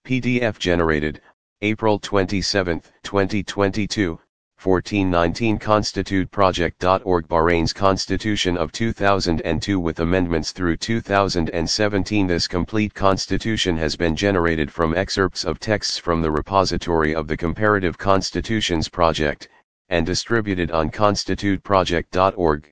PDF generated, April 27, 2022, 1419 constituteproject.org Bahrain's Constitution of 2002 with amendments through 2017. This complete constitution has been generated from excerpts of texts from the repository of the Comparative Constitutions Project, and distributed on constituteproject.org.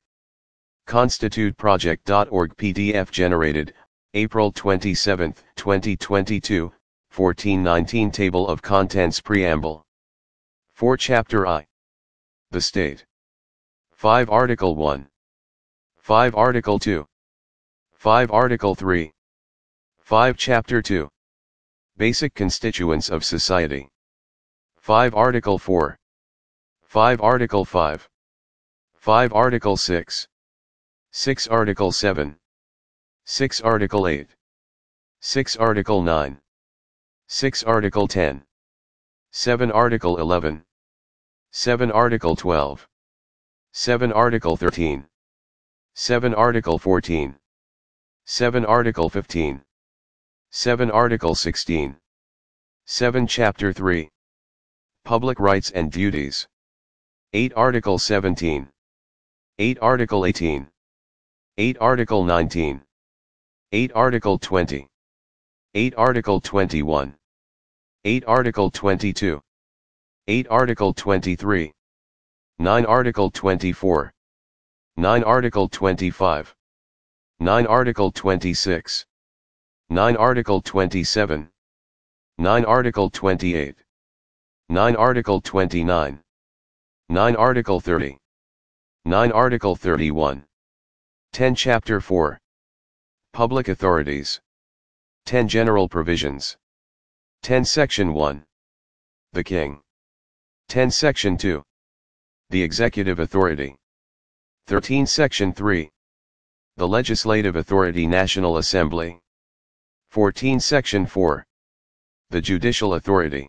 Constituteproject.org PDF generated, April 27, 2022, 1419 Table of Contents Preamble. 4 Chapter I. The State. 5 Article 1. 5 Article 2. 5 Article 3. 5 Chapter 2. Basic Constituents of Society. 5 Article 4. 5 Article 5. 5 Article 6. 6 Article 7. 6 Article 8. 6 Article 9. 6 Article 10. 7 Article 11. 7 Article 12. 7 Article 13. 7 Article 14. 7 Article 15. 7 Article 16. 7 Chapter 3. Public Rights and Duties. 8 Article 17. 8 Article 18. 8 Article 19. 8 Article 20. 8 Article 21. 8 Article 22. 8 Article 23. 9 Article 24. 9 Article 25. 9 Article 26. 9 Article 27. 9 Article 28. 9 Article 29. 9 Article 30. 9 Article 31. 10 Chapter 4. Public Authorities. 10 General Provisions. 10 Section 1. The King. 10 Section 2. The Executive Authority. 13 Section 3. The Legislative Authority National Assembly. 14 Section 4. The Judicial Authority.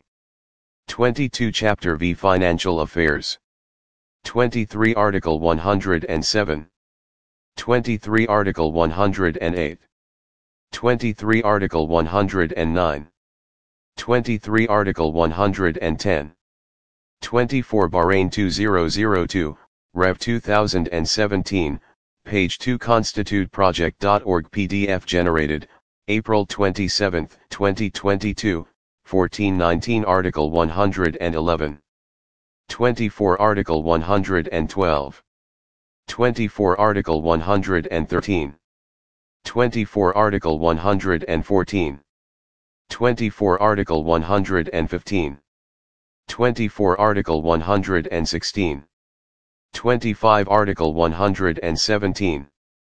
22 Chapter V Financial Affairs. 23 Article 107. 23 Article 108. 23 Article 109. 23 Article 110. 24 Bahrain 2002, Rev 2017, page 2 constituteproject.org PDF generated, April 27, 2022, 1419 Article 111. 24 Article 112. 24 Article 113. 24 Article 114. 24 Article 115. 24 Article 116. 25 Article 117.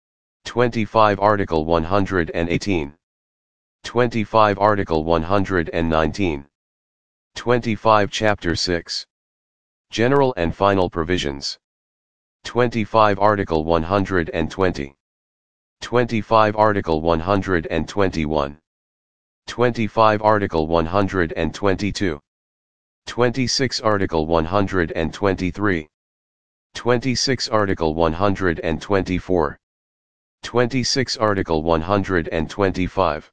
25 Article 118. 25 Article 119. 25 Chapter 6. General and Final Provisions. 25 Article 120. 25 Article 121. 25 Article 122. 26 Article 123. 26 Article 124. 26 Article 125.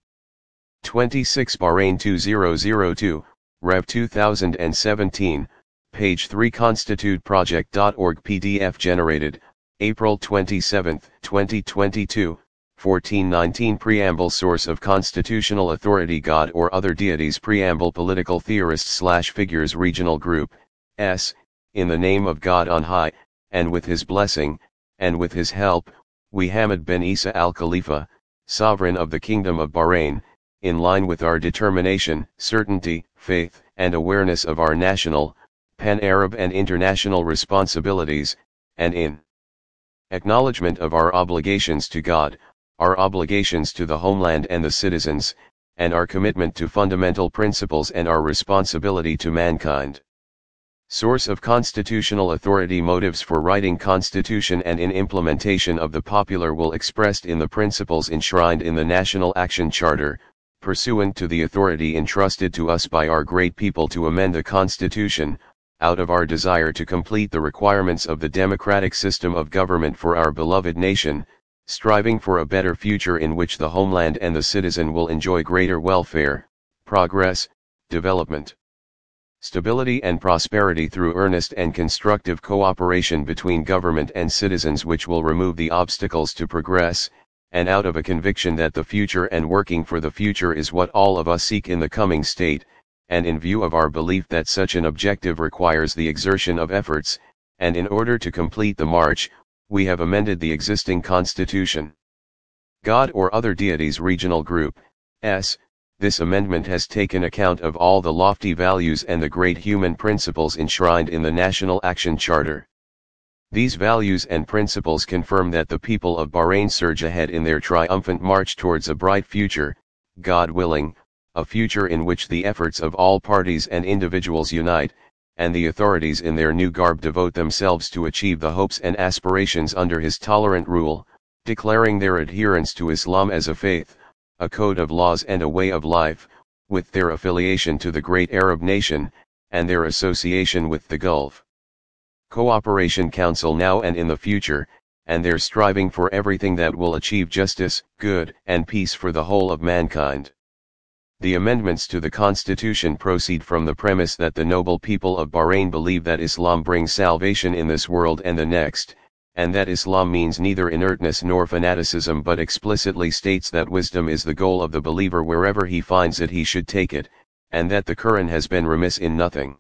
26 Bahrain 2002, Rev 2017, page 3 constituteproject.org PDF generated, April 27, 2022, 1419 Preamble Source of Constitutional Authority God or Other Deities Preamble Political Theorists / Figures Regional Group, S, in the name of God on high, and with his blessing, and with his help, we Hamad bin Isa al-Khalifa, Sovereign of the Kingdom of Bahrain, in line with our determination, certainty, faith, and awareness of our national, pan-Arab and international responsibilities, and in acknowledgement of our obligations to God, our obligations to the homeland and the citizens, and our commitment to fundamental principles and our responsibility to mankind. Source of constitutional authority. Motives for writing Constitution and in implementation of the popular will expressed in the principles enshrined in the National Action Charter, pursuant to the authority entrusted to us by our great people to amend the Constitution, out of our desire to complete the requirements of the democratic system of government for our beloved nation, striving for a better future in which the homeland and the citizen will enjoy greater welfare, progress, development, stability and prosperity through earnest and constructive cooperation between government and citizens, which will remove the obstacles to progress, and out of a conviction that the future and working for the future is what all of us seek in the coming state, and in view of our belief that such an objective requires the exertion of efforts, and in order to complete the march, we have amended the existing Constitution. God or other deities regional group, S. This amendment has taken account of all the lofty values and the great human principles enshrined in the National Action Charter. These values and principles confirm that the people of Bahrain surge ahead in their triumphant march towards a bright future, God willing, a future in which the efforts of all parties and individuals unite, and the authorities in their new garb devote themselves to achieve the hopes and aspirations under his tolerant rule, declaring their adherence to Islam as a faith, a code of laws and a way of life, with their affiliation to the great Arab nation, and their association with the Gulf Cooperation Council now and in the future, and their striving for everything that will achieve justice, good, and peace for the whole of mankind. The amendments to the Constitution proceed from the premise that the noble people of Bahrain believe that Islam brings salvation in this world and the next, and that Islam means neither inertness nor fanaticism but explicitly states that wisdom is the goal of the believer wherever he finds it he should take it, and that the Quran has been remiss in nothing.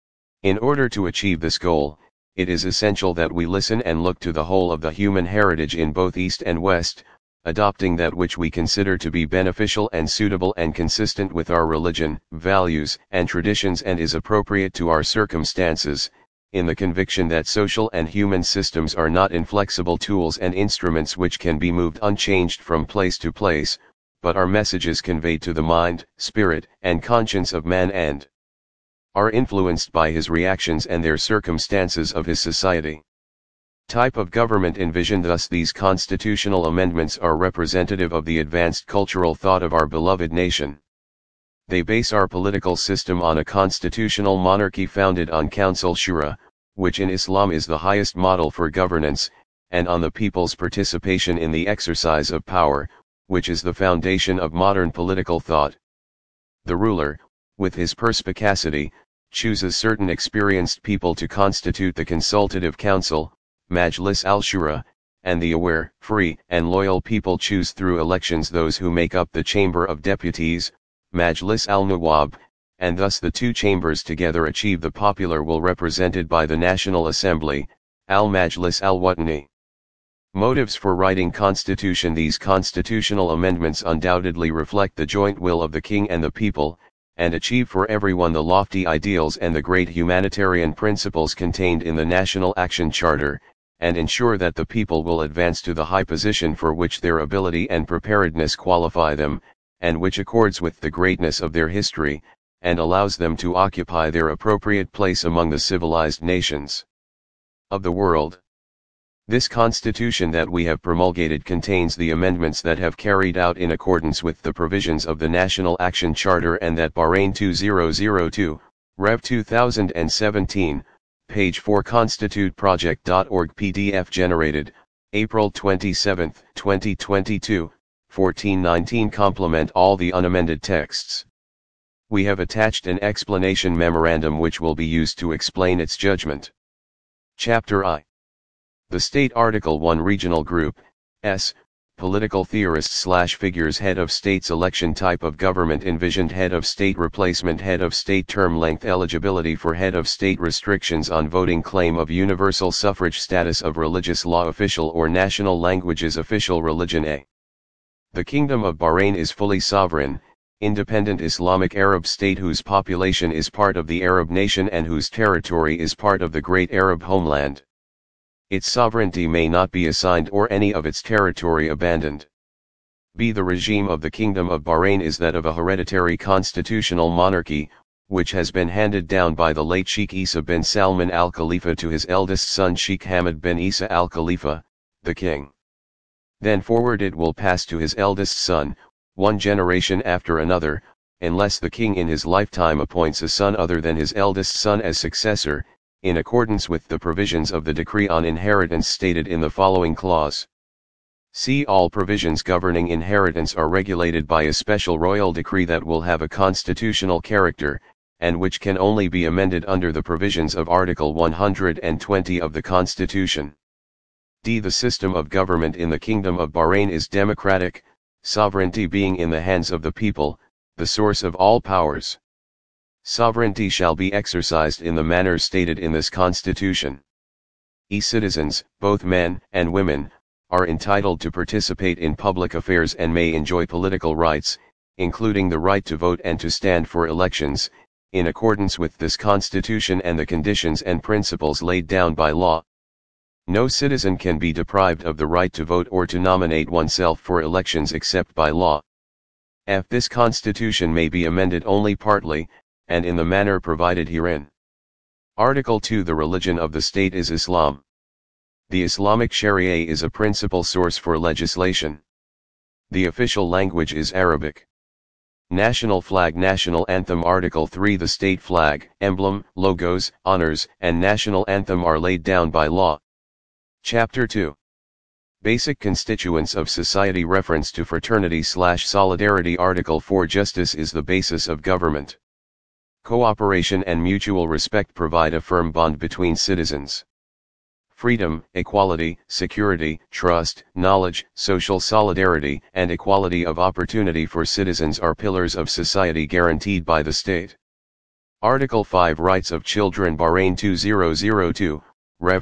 In order to achieve this goal, it is essential that we listen and look to the whole of the human heritage in both East and West, adopting that which we consider to be beneficial and suitable and consistent with our religion, values, and traditions and is appropriate to our circumstances, in the conviction that social and human systems are not inflexible tools and instruments which can be moved unchanged from place to place, but are messages conveyed to the mind, spirit, and conscience of man and are influenced by his reactions and their circumstances of his society. Type of government envisioned. Thus these constitutional amendments are representative of the advanced cultural thought of our beloved nation. They base our political system on a constitutional monarchy founded on Council Shura, which in Islam is the highest model for governance, and on the people's participation in the exercise of power, which is the foundation of modern political thought. The ruler, with his perspicacity, chooses certain experienced people to constitute the consultative council, Majlis al-Shura, and the aware, free, and loyal people choose through elections those who make up the Chamber of Deputies, Majlis al-Nawab, and thus the two chambers together achieve the popular will represented by the National Assembly, al-Majlis al-Watani. Motives for writing constitution. These constitutional amendments undoubtedly reflect the joint will of the king and the people, and achieve for everyone the lofty ideals and the great humanitarian principles contained in the National Action Charter, and ensure that the people will advance to the high position for which their ability and preparedness qualify them, and which accords with the greatness of their history, and allows them to occupy their appropriate place among the civilized nations of the world. This constitution that we have promulgated contains the amendments that have carried out in accordance with the provisions of the National Action Charter and that Bahrain 2002, Rev 2017, page 4 constituteproject.org PDF generated, April 27, 2022, 1419 complement all the unamended texts. We have attached an explanation memorandum which will be used to explain its judgment. Chapter I. The State Article 1 Regional Group, S. Political theorists/figures. Head of State's election. Type of government envisioned. Head of State replacement. Head of State term length. Eligibility for Head of State. Restrictions on voting. Claim of universal suffrage. Status of religious law. Official or national languages. Official religion. A. The Kingdom of Bahrain is fully sovereign, independent Islamic Arab state whose population is part of the Arab nation and whose territory is part of the Great Arab homeland. Its sovereignty may not be assigned or any of its territory abandoned. B. The regime of the Kingdom of Bahrain is that of a hereditary constitutional monarchy, which has been handed down by the late Sheikh Isa bin Salman al Khalifa to his eldest son Sheikh Hamad bin Isa al Khalifa, the king. Then forward it will pass to his eldest son, one generation after another, unless the king in his lifetime appoints a son other than his eldest son as successor, in accordance with the provisions of the decree on inheritance stated in the following clause. See all provisions governing inheritance are regulated by a special royal decree that will have a constitutional character, and which can only be amended under the provisions of Article 120 of the Constitution. D. The system of government in the Kingdom of Bahrain is democratic, sovereignty being in the hands of the people, the source of all powers. Sovereignty shall be exercised in the manner stated in this Constitution. E. Citizens, both men and women, are entitled to participate in public affairs and may enjoy political rights, including the right to vote and to stand for elections, in accordance with this Constitution and the conditions and principles laid down by law. No citizen can be deprived of the right to vote or to nominate oneself for elections except by law. F. This Constitution may be amended only partly, and in the manner provided herein. Article 2. The religion of the state is Islam. The Islamic Sharia is a principal source for legislation. The official language is Arabic. National flag, national anthem. Article 3. The state flag, emblem, logos, honors, and national anthem are laid down by law. Chapter 2. Basic constituents of society. Reference to fraternity/solidarity. Article 4. Justice is the basis of government. Cooperation and mutual respect provide a firm bond between citizens. Freedom, equality, security, trust, knowledge, social solidarity, and equality of opportunity for citizens are pillars of society guaranteed by the state. Article 5. Rights of Children. Bahrain 2002, Rev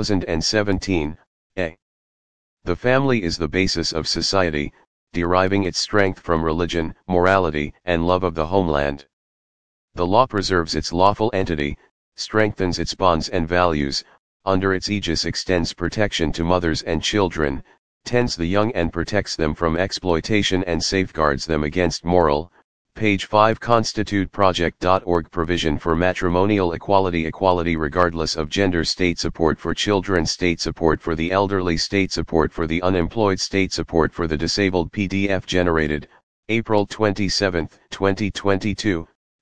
2017, A. The family is the basis of society, deriving its strength from religion, morality, and love of the homeland. The law preserves its lawful entity, strengthens its bonds and values, under its aegis extends protection to mothers and children, tends the young and protects them from exploitation and safeguards them against moral. Page 5. ConstituteProject.org. Provision for matrimonial equality. Equality regardless of gender. State support for children. State support for the elderly. State support for the unemployed. State support for the disabled. PDF generated, April 27, 2022,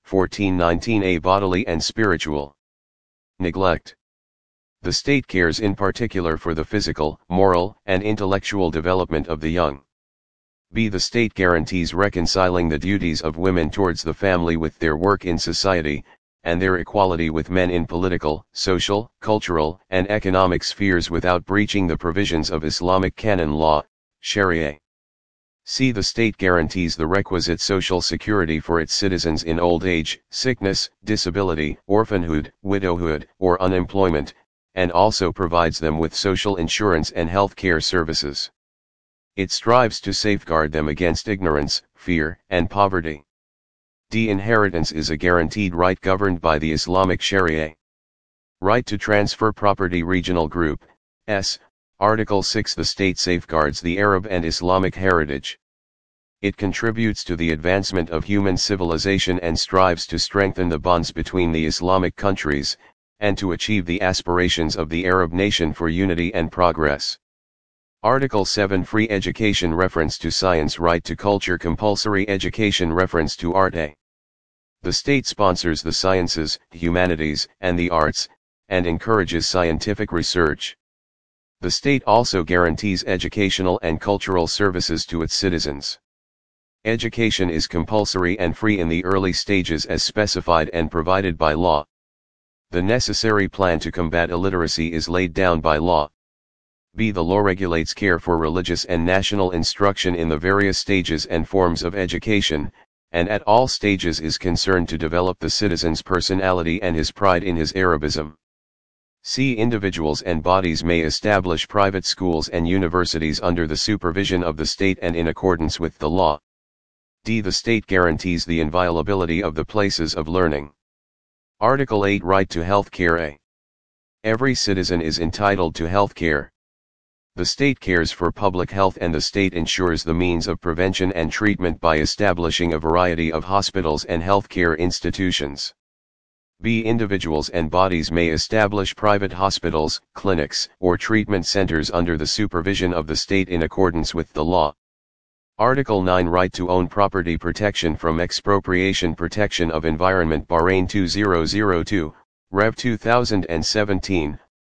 1419. Bodily and spiritual neglect. The state cares in particular for the physical, moral, and intellectual development of the young. B. The state guarantees reconciling the duties of women towards the family with their work in society, and their equality with men in political, social, cultural, and economic spheres without breaching the provisions of Islamic canon law, Sharia. C. The state guarantees the requisite social security for its citizens in old age, sickness, disability, orphanhood, widowhood, or unemployment, and also provides them with social insurance and health care services. It strives to safeguard them against ignorance, fear, and poverty. D. Inheritance is a guaranteed right governed by the Islamic Sharia. Right to transfer property. Regional Group, S. Article 6. The state safeguards the Arab and Islamic heritage. It contributes to the advancement of human civilization and strives to strengthen the bonds between the Islamic countries, and to achieve the aspirations of the Arab nation for unity and progress. Article 7. Free education. Reference to science. Right to culture. Compulsory education. Reference to art. A. The state sponsors the sciences, humanities, and the arts, and encourages scientific research. The state also guarantees educational and cultural services to its citizens. Education is compulsory and free in the early stages as specified and provided by law. The necessary plan to combat illiteracy is laid down by law. B. The law regulates care for religious and national instruction in the various stages and forms of education, and at all stages is concerned to develop the citizen's personality and his pride in his Arabism. C. Individuals and bodies may establish private schools and universities under the supervision of the state and in accordance with the law. D. The state guarantees the inviolability of the places of learning. Article 8. Right to health care. A. Every citizen is entitled to health care. The state cares for public health and the state ensures the means of prevention and treatment by establishing a variety of hospitals and health care institutions. B. Individuals and bodies may establish private hospitals, clinics, or treatment centers under the supervision of the state in accordance with the law. Article 9. Right to own property. Protection from expropriation. Protection of environment. Bahrain 2002, Rev 2017,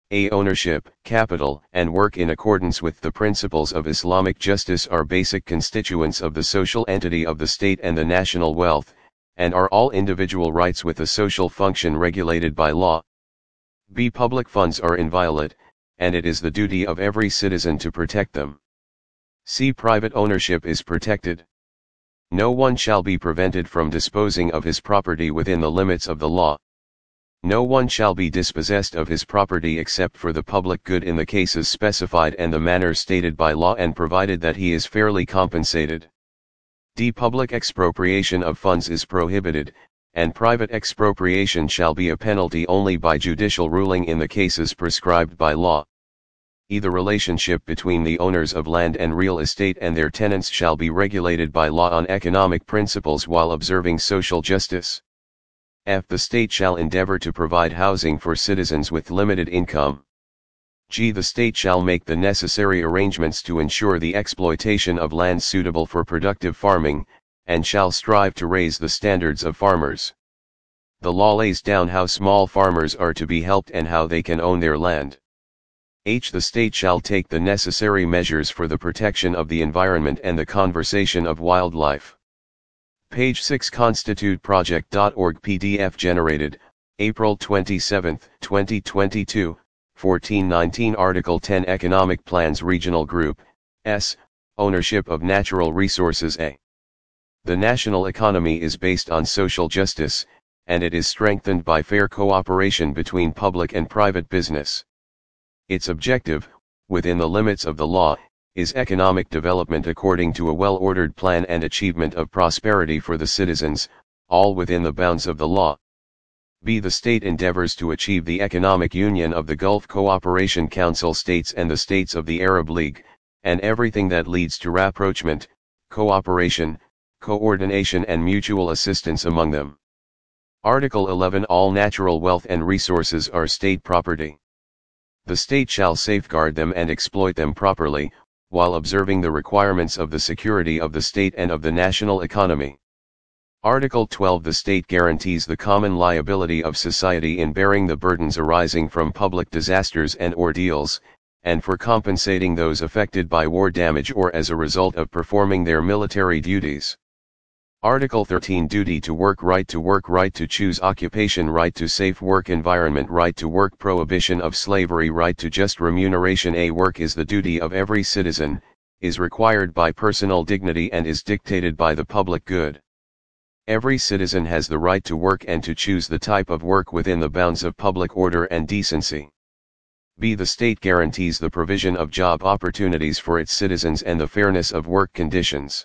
A. Ownership, capital, and work in accordance with the principles of Islamic justice are basic constituents of the social entity of the state and the national wealth, and are all individual rights with a social function regulated by law. B. Public funds are inviolate, and it is the duty of every citizen to protect them. C. Private ownership is protected. No one shall be prevented from disposing of his property within the limits of the law. No one shall be dispossessed of his property except for the public good in the cases specified and the manner stated by law and provided that he is fairly compensated. D. Public expropriation of funds is prohibited, and private expropriation shall be a penalty only by judicial ruling in the cases prescribed by law. E. The relationship between the owners of land and real estate and their tenants shall be regulated by law on economic principles while observing social justice. F. The state shall endeavor to provide housing for citizens with limited income. G. The state shall make the necessary arrangements to ensure the exploitation of land suitable for productive farming, and shall strive to raise the standards of farmers. The law lays down how small farmers are to be helped and how they can own their land. H. The state shall take the necessary measures for the protection of the environment and the conservation of wildlife. Page 6 constituteproject.org PDF generated, April 27, 2022, 1419 Article 10 Economic Plans Regional Group, S. Ownership of Natural Resources A. The national economy is based on social justice, and it is strengthened by fair cooperation between public and private business. Its objective, within the limits of the law, is economic development according to a well-ordered plan and achievement of prosperity for the citizens, all within the bounds of the law. B. The state endeavors to achieve the economic union of the Gulf Cooperation Council states and the states of the Arab League, and everything that leads to rapprochement, cooperation, coordination and mutual assistance among them. Article 11 All natural wealth and resources are state property. The state shall safeguard them and exploit them properly, while observing the requirements of the security of the state and of the national economy. Article 12 The state guarantees the common liability of society in bearing the burdens arising from public disasters and ordeals, and for compensating those affected by war damage or as a result of performing their military duties. Article 13 Duty to work, right to choose occupation, right to safe work environment, right to work, prohibition of slavery, right to just remuneration. A. Work is the duty of every citizen, is required by personal dignity and is dictated by the public good. Every citizen has the right to work and to choose the type of work within the bounds of public order and decency. B. The state guarantees the provision of job opportunities for its citizens and the fairness of work conditions.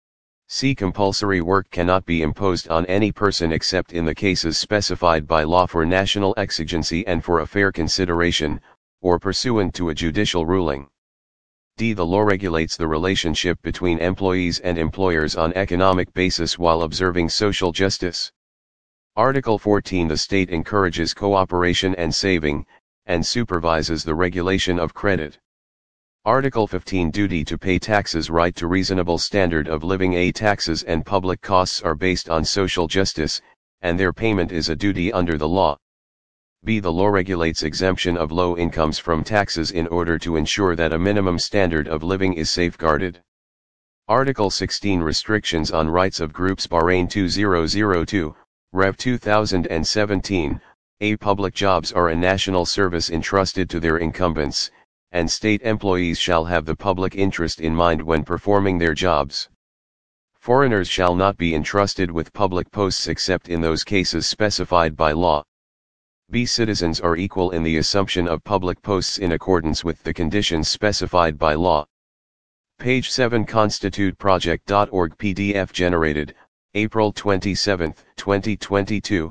C. Compulsory work cannot be imposed on any person except in the cases specified by law for national exigency and for a fair consideration, or pursuant to a judicial ruling. D. The law regulates the relationship between employees and employers on economic basis while observing social justice. Article 14 The state encourages cooperation and saving, and supervises the regulation of credit. Article 15 Duty to pay taxes, right to reasonable standard of living. A. Taxes and public costs are based on social justice, and their payment is a duty under the law. B. The law regulates exemption of low incomes from taxes in order to ensure that a minimum standard of living is safeguarded. Article 16 Restrictions on rights of groups. Bahrain 2002, Rev 2017, A. Public jobs are a national service entrusted to their incumbents, and state employees shall have the public interest in mind when performing their jobs. Foreigners shall not be entrusted with public posts except in those cases specified by law. B. Citizens are equal in the assumption of public posts in accordance with the conditions specified by law. Page 7 constituteproject.org PDF generated, April 27, 2022,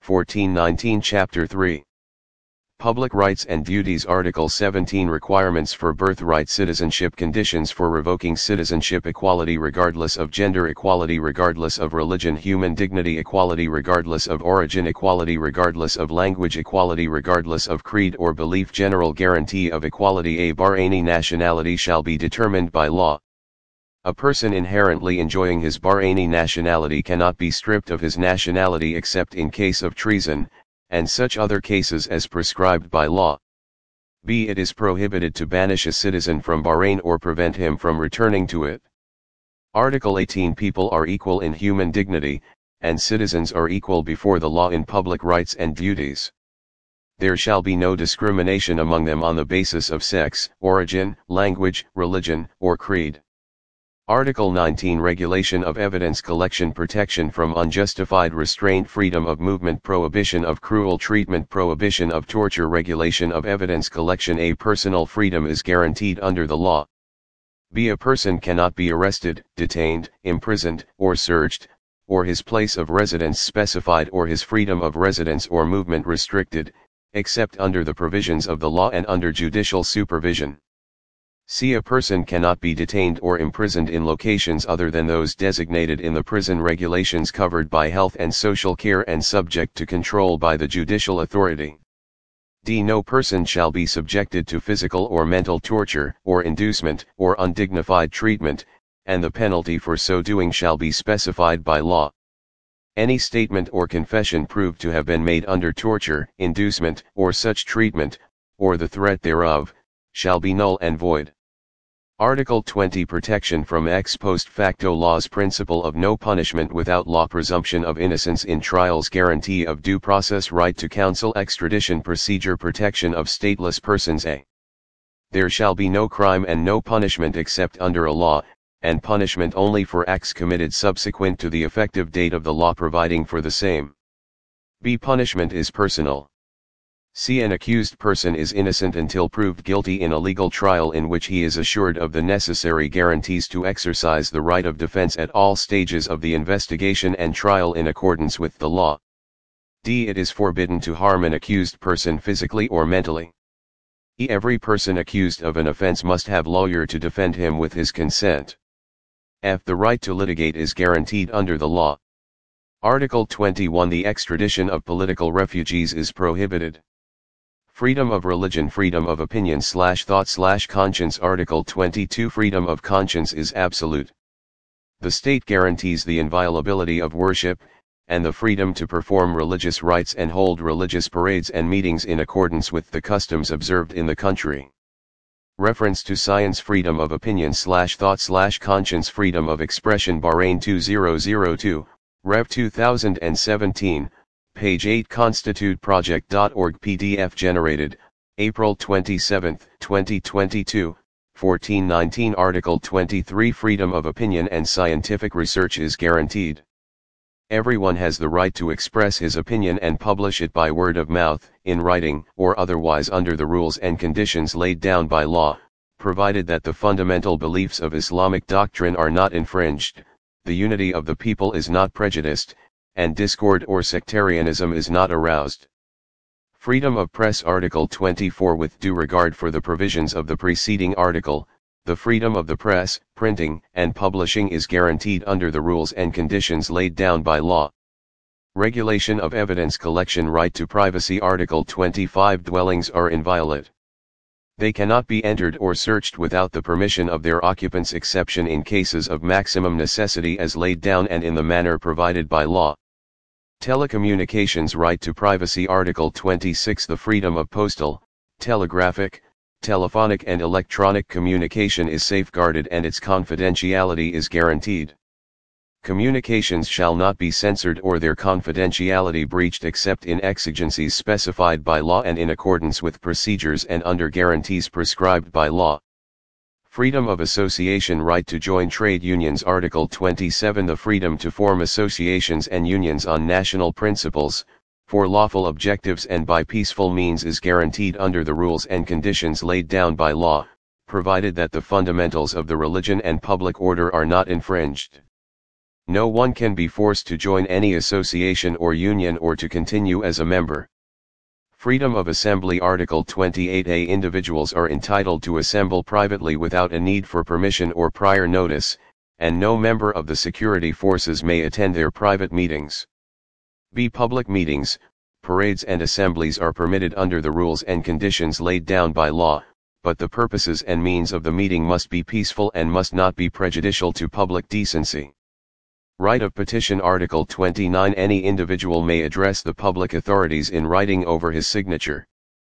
1419 Chapter 3. Public Rights and Duties. Article 17 Requirements for birthright citizenship. Conditions for revoking citizenship. Equality regardless of gender. Equality regardless of religion. Human dignity. Equality regardless of origin. Equality regardless of language. Equality regardless of creed or belief. General guarantee of equality. A Bahraini nationality shall be determined by law. A person inherently enjoying his Bahraini nationality cannot be stripped of his nationality except in case of treason, and such other cases as prescribed by law. b. It is prohibited to banish a citizen from Bahrain or prevent him from returning to it. Article 18. People are equal in human dignity, and citizens are equal before the law in public rights and duties. There shall be no discrimination among them on the basis of sex, origin, language, religion, or creed. Article 19. Regulation of evidence collection, protection from unjustified restraint, freedom of movement, prohibition of cruel treatment, prohibition of torture, regulation of evidence collection. A. Personal freedom is guaranteed under the law. b. A person cannot be arrested, detained, imprisoned, or searched, or his place of residence specified, or his freedom of residence or movement restricted, except under the provisions of the law and under judicial supervision. c. A person cannot be detained or imprisoned in locations other than those designated in the prison regulations covered by health and social care and subject to control by the judicial authority. d. No person shall be subjected to physical or mental torture, or inducement, or undignified treatment, and the penalty for so doing shall be specified by law. Any statement or confession proved to have been made under torture, inducement, or such treatment, or the threat thereof, shall be null and void. Article 20. Protection from ex post facto laws, principle of no punishment without law, presumption of innocence in trials, guarantee of due process, right to counsel, extradition procedure, protection of stateless persons. A. There shall be no crime and no punishment except under a law, and punishment only for acts committed subsequent to the effective date of the law providing for the same. b. Punishment is personal. c. An accused person is innocent until proved guilty in a legal trial in which he is assured of the necessary guarantees to exercise the right of defense at all stages of the investigation and trial in accordance with the law. d. It is forbidden to harm an accused person physically or mentally. e. Every person accused of an offense must have lawyer to defend him with his consent. f. The right to litigate is guaranteed under the law. Article 21. The extradition of political refugees is prohibited. Freedom of religion, freedom of opinion / thought / conscience. Article 22. Freedom of conscience is absolute. The state guarantees the inviolability of worship, and the freedom to perform religious rites and hold religious parades and meetings in accordance with the customs observed in the country. Reference to science. Freedom of opinion / thought / conscience. Freedom of expression. Bahrain 2002, Rev 2017, page 8. ConstituteProject.org. PDF generated, April 27, 2022, 1419. Article 23. Freedom of opinion and scientific research is guaranteed. Everyone has the right to express his opinion and publish it by word of mouth, in writing, or otherwise under the rules and conditions laid down by law, provided that the fundamental beliefs of Islamic doctrine are not infringed, the unity of the people is not prejudiced, and discord or sectarianism is not aroused. Freedom of press. Article 24. With due regard for the provisions of the preceding article, the freedom of the press, printing, and publishing is guaranteed under the rules and conditions laid down by law. Regulation of evidence collection. Right to privacy. Article 25. Dwellings are inviolate. They cannot be entered or searched without the permission of their occupants, exception in cases of maximum necessity as laid down and in the manner provided by law. Telecommunications. Right to privacy. Article 26. The freedom of postal, telegraphic, telephonic and electronic communication is safeguarded and its confidentiality is guaranteed. Communications shall not be censored or their confidentiality breached except in exigencies specified by law and in accordance with procedures and under guarantees prescribed by law. Freedom of association. Right to join trade unions. Article 27. The freedom to form associations and unions on national principles, for lawful objectives and by peaceful means is guaranteed under the rules and conditions laid down by law, provided that the fundamentals of the religion and public order are not infringed. No one can be forced to join any association or union or to continue as a member. Freedom of assembly. Article 28a. Individuals are entitled to assemble privately without a need for permission or prior notice, and no member of the security forces may attend their private meetings. b. Public meetings, parades and assemblies are permitted under the rules and conditions laid down by law, but the purposes and means of the meeting must be peaceful and must not be prejudicial to public decency. Right of petition. Article 29. Any individual may address the public authorities in writing over his signature.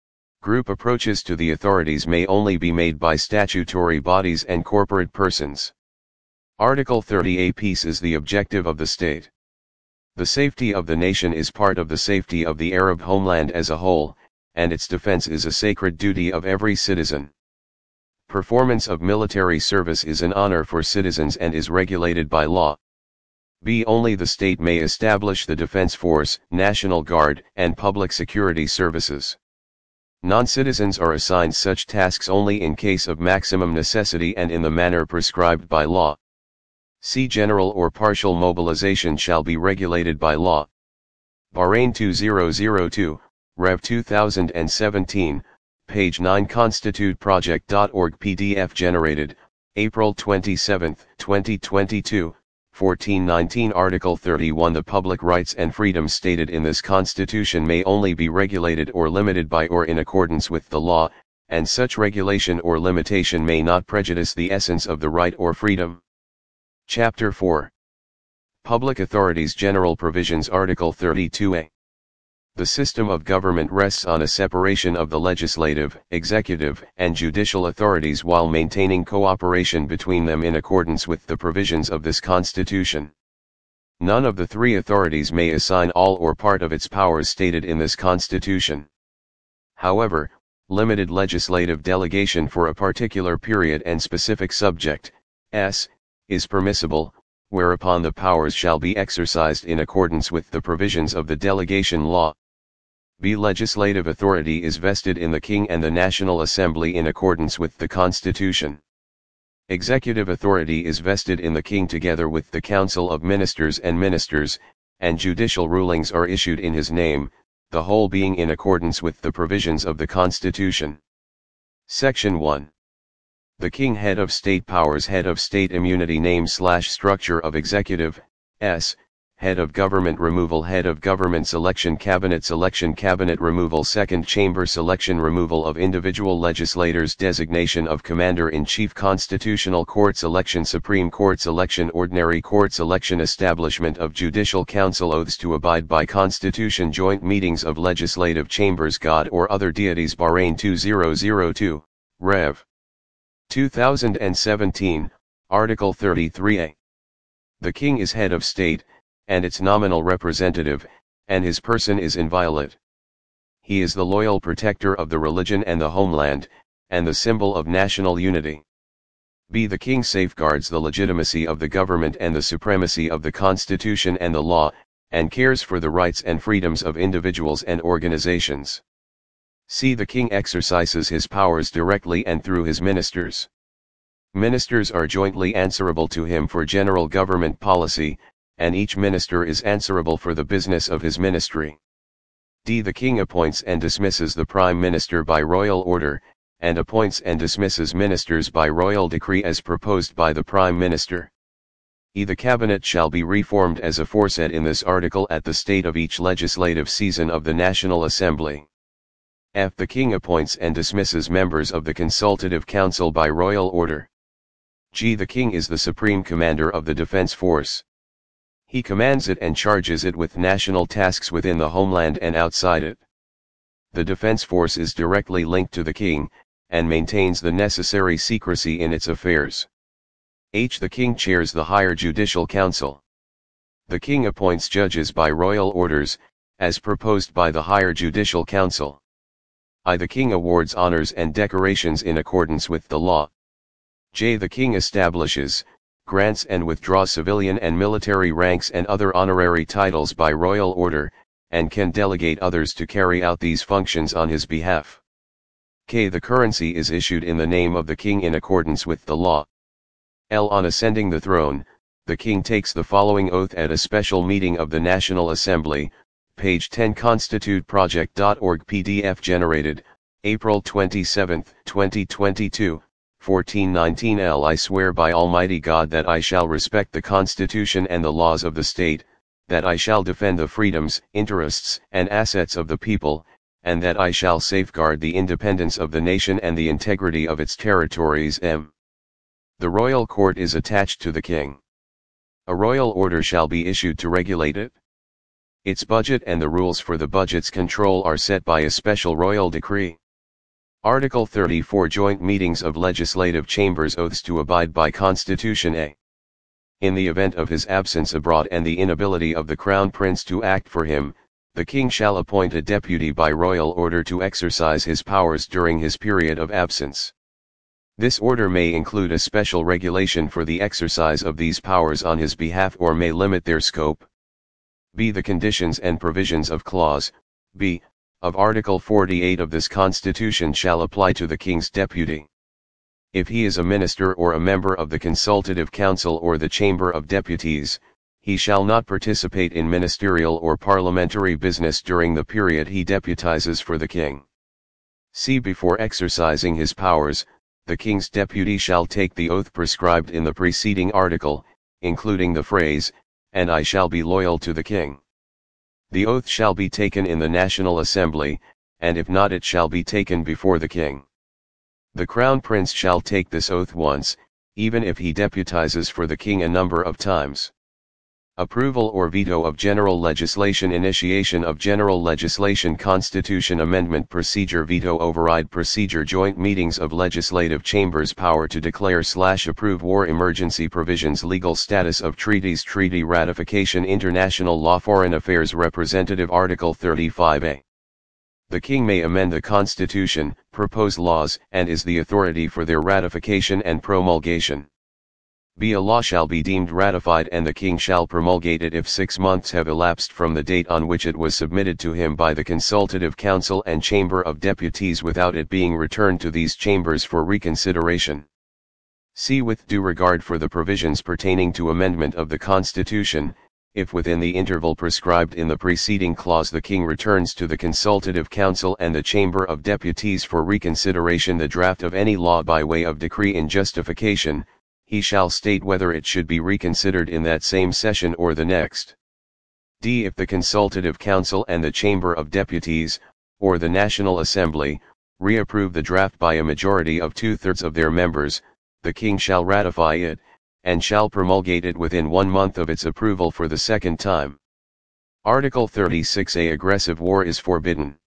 Group approaches to the authorities may only be made by statutory bodies and corporate persons. Article 30A. Peace is the objective of the state. The safety of the nation is part of the safety of the Arab homeland as a whole, and its defense is a sacred duty of every citizen. Performance of military service is an honor for citizens and is regulated by law. B. Only the state may establish the defense force, National Guard, and public security services. Non-citizens are assigned such tasks only in case of maximum necessity and in the manner prescribed by law. C. General or partial mobilization shall be regulated by law. Bahrain 2002, Rev 2017, page 9 constituteproject.org PDF generated, April 27, 2022, 1419 Article 31 The public rights and freedoms stated in this Constitution may only be regulated or limited by or in accordance with the law, and such regulation or limitation may not prejudice the essence of the right or freedom. Chapter 4. Public Authorities General Provisions Article 32A. The system of government rests on a separation of the legislative, executive, and judicial authorities while maintaining cooperation between them in accordance with the provisions of this Constitution. None of the three authorities may assign all or part of its powers stated in this Constitution. However, limited legislative delegation for a particular period and specific subject, is permissible, whereupon the powers shall be exercised in accordance with the provisions of the delegation law. B. Legislative authority is vested in the King and the National Assembly in accordance with the Constitution. Executive authority is vested in the King together with the Council of Ministers and Ministers, and judicial rulings are issued in his name, the whole being in accordance with the provisions of the Constitution. Section 1. The King Head of State Powers Head of State Immunity Name/Structure of Executive, Head of Government Removal Head of Government Selection Cabinet Removal Second Chamber Selection Removal of Individual Legislators Designation of Commander-in-Chief Constitutional Court Selection Supreme Court Selection Ordinary Court Selection Establishment of Judicial Council Oaths to abide by Constitution Joint Meetings of Legislative Chambers God or other deities Bahrain 2002, Rev. 2017, Article 33A. The King is head of state, and its nominal representative, and his person is inviolate. He is the loyal protector of the religion and the homeland, and the symbol of national unity. B. The King safeguards the legitimacy of the government and the supremacy of the Constitution and the law, and cares for the rights and freedoms of individuals and organizations. C. The King exercises his powers directly and through his ministers. Ministers are jointly answerable to him for general government policy, and each minister is answerable for the business of his ministry. D. The King appoints and dismisses the Prime Minister by royal order, and appoints and dismisses ministers by royal decree as proposed by the Prime Minister. E. The Cabinet shall be reformed as aforesaid in this article at the state of each legislative season of the National Assembly. F. The King appoints and dismisses members of the Consultative Council by royal order. G. The King is the supreme commander of the defense force. He commands it and charges it with national tasks within the homeland and outside it. The defense force is directly linked to the King, and maintains the necessary secrecy in its affairs. H. The King chairs the higher judicial council. The King appoints judges by royal orders, as proposed by the higher judicial council. I. The King awards honors and decorations in accordance with the law. J. The King establishes, grants and withdraws civilian and military ranks and other honorary titles by royal order, and can delegate others to carry out these functions on his behalf. K. The currency is issued in the name of the King in accordance with the law. L. On ascending the throne, the King takes the following oath at a special meeting of the National Assembly, page 10 constituteproject.org PDF generated, April 27, 2022, 1419 L. I swear by Almighty God that I shall respect the Constitution and the laws of the state, that I shall defend the freedoms, interests, and assets of the people, and that I shall safeguard the independence of the nation and the integrity of its territories. M. The royal court is attached to the King. A royal order shall be issued to regulate it. Its budget and the rules for the budget's control are set by a special royal decree. Article 34 Joint Meetings of Legislative Chambers Oaths to abide by Constitution A. In the event of his absence abroad and the inability of the Crown Prince to act for him, the King shall appoint a deputy by royal order to exercise his powers during his period of absence. This order may include a special regulation for the exercise of these powers on his behalf or may limit their scope. B. The conditions and provisions of Clause B. of Article 48 of this Constitution shall apply to the King's deputy. If he is a minister or a member of the Consultative Council or the Chamber of Deputies, he shall not participate in ministerial or parliamentary business during the period he deputizes for the King. C. Before exercising his powers, the King's deputy shall take the oath prescribed in the preceding article, including the phrase, "and I shall be loyal to the King." The oath shall be taken in the National Assembly, and if not it shall be taken before the King. The Crown Prince shall take this oath once, even if he deputizes for the King a number of times. Approval or veto of general legislation. Initiation of general legislation. Constitution Amendment Procedure. Veto override procedure. Joint meetings of legislative chambers. Power to declare/approve war emergency provisions. Legal status of treaties. Treaty ratification. International law. Foreign affairs. Representative. Article 35A. The King may amend the Constitution, propose laws, and is the authority for their ratification and promulgation. B. A law shall be deemed ratified and the King shall promulgate it if 6 months have elapsed from the date on which it was submitted to him by the Consultative Council and Chamber of Deputies without it being returned to these chambers for reconsideration. C. With due regard for the provisions pertaining to amendment of the Constitution, if within the interval prescribed in the preceding clause the King returns to the Consultative Council and the Chamber of Deputies for reconsideration the draft of any law by way of decree in justification, he shall state whether it should be reconsidered in that same session or the next. D. If the Consultative Council and the Chamber of Deputies, or the National Assembly, reapprove the draft by a majority of 2/3 of their members, the King shall ratify it, and shall promulgate it within 1 month of its approval for the second time. Article 36A. Aggressive war is forbidden.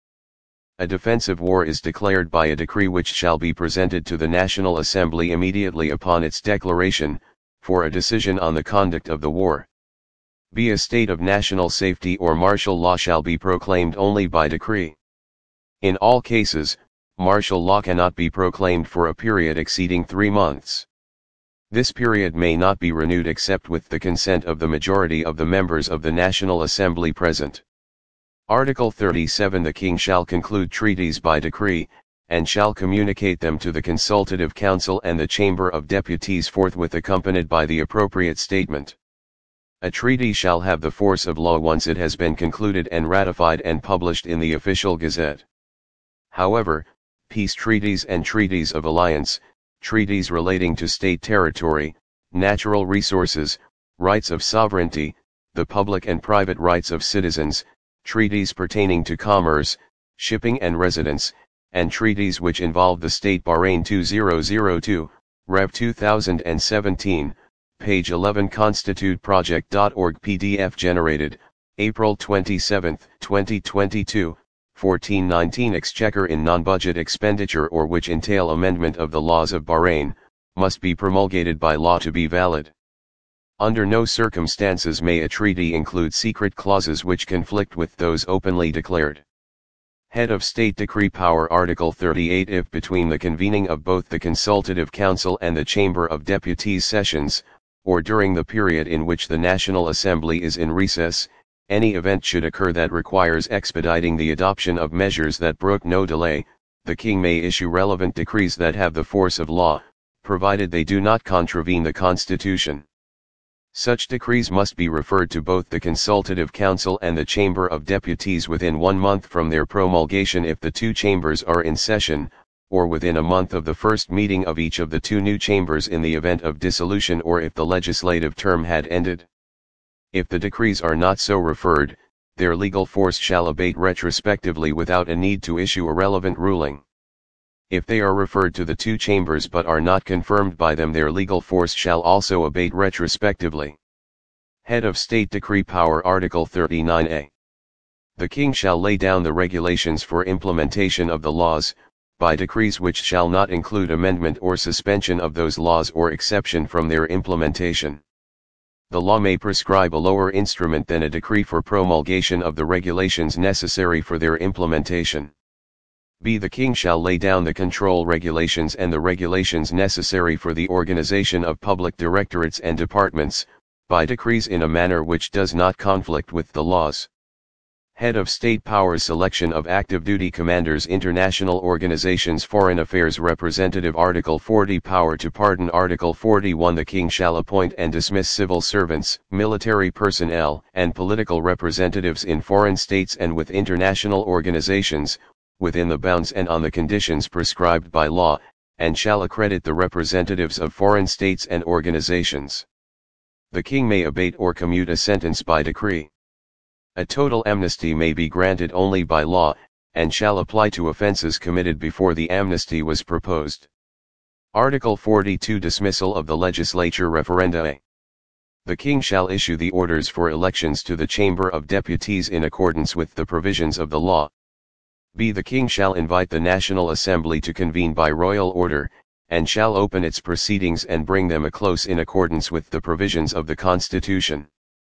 A defensive war is declared by a decree which shall be presented to the National Assembly immediately upon its declaration, for a decision on the conduct of the war. B. A state of national safety or martial law shall be proclaimed only by decree. In all cases, martial law cannot be proclaimed for a period exceeding 3 months. This period may not be renewed except with the consent of the majority of the members of the National Assembly present. Article 37. The King shall conclude treaties by decree, and shall communicate them to the Consultative Council and the Chamber of Deputies forthwith accompanied by the appropriate statement. A treaty shall have the force of law once it has been concluded and ratified and published in the Official Gazette. However, peace treaties and treaties of alliance, treaties relating to state territory, natural resources, rights of sovereignty, the public and private rights of citizens, treaties pertaining to commerce, shipping and residence, and treaties which involve the state. Bahrain 2002, Rev 2017, page 11. ConstituteProject.org. PDF generated, April 27, 2022, 1419. Exchequer in non-budget expenditure or which entail amendment of the laws of Bahrain, must be promulgated by law to be valid. Under no circumstances may a treaty include secret clauses which conflict with those openly declared. Head of State Decree Power. Article 38. If between the convening of both the Consultative Council and the Chamber of Deputies sessions, or during the period in which the National Assembly is in recess, any event should occur that requires expediting the adoption of measures that brook no delay, the King may issue relevant decrees that have the force of law, provided they do not contravene the Constitution. Such decrees must be referred to both the Consultative Council and the Chamber of Deputies within 1 month from their promulgation if the 2 chambers are in session, or within a month of the first meeting of each of the 2 new chambers in the event of dissolution or if the legislative term had ended. If the decrees are not so referred, their legal force shall abate retrospectively without a need to issue a relevant ruling. If they are referred to the 2 chambers but are not confirmed by them, their legal force shall also abate retrospectively. Head of State Decree Power. Article 39A. The King shall lay down the regulations for implementation of the laws, by decrees which shall not include amendment or suspension of those laws or exception from their implementation. The law may prescribe a lower instrument than a decree for promulgation of the regulations necessary for their implementation. B. The king shall lay down the control regulations and the regulations necessary for the organization of public directorates and departments, by decrees in a manner which does not conflict with the laws. Head of State Powers Selection of Active Duty Commanders International Organizations Foreign Affairs Representative Article 40 Power to pardon Article 41 The king shall appoint and dismiss civil servants, military personnel, and political representatives in foreign states and with international organizations, within the bounds and on the conditions prescribed by law, and shall accredit the representatives of foreign states and organizations. The king may abate or commute a sentence by decree. A total amnesty may be granted only by law, and shall apply to offenses committed before the amnesty was proposed. Article 42 Dismissal of the Legislature Referenda. The king shall issue the orders for elections to the Chamber of Deputies in accordance with the provisions of the law. B. The king shall invite the National Assembly to convene by royal order, and shall open its proceedings and bring them a close in accordance with the provisions of the Constitution.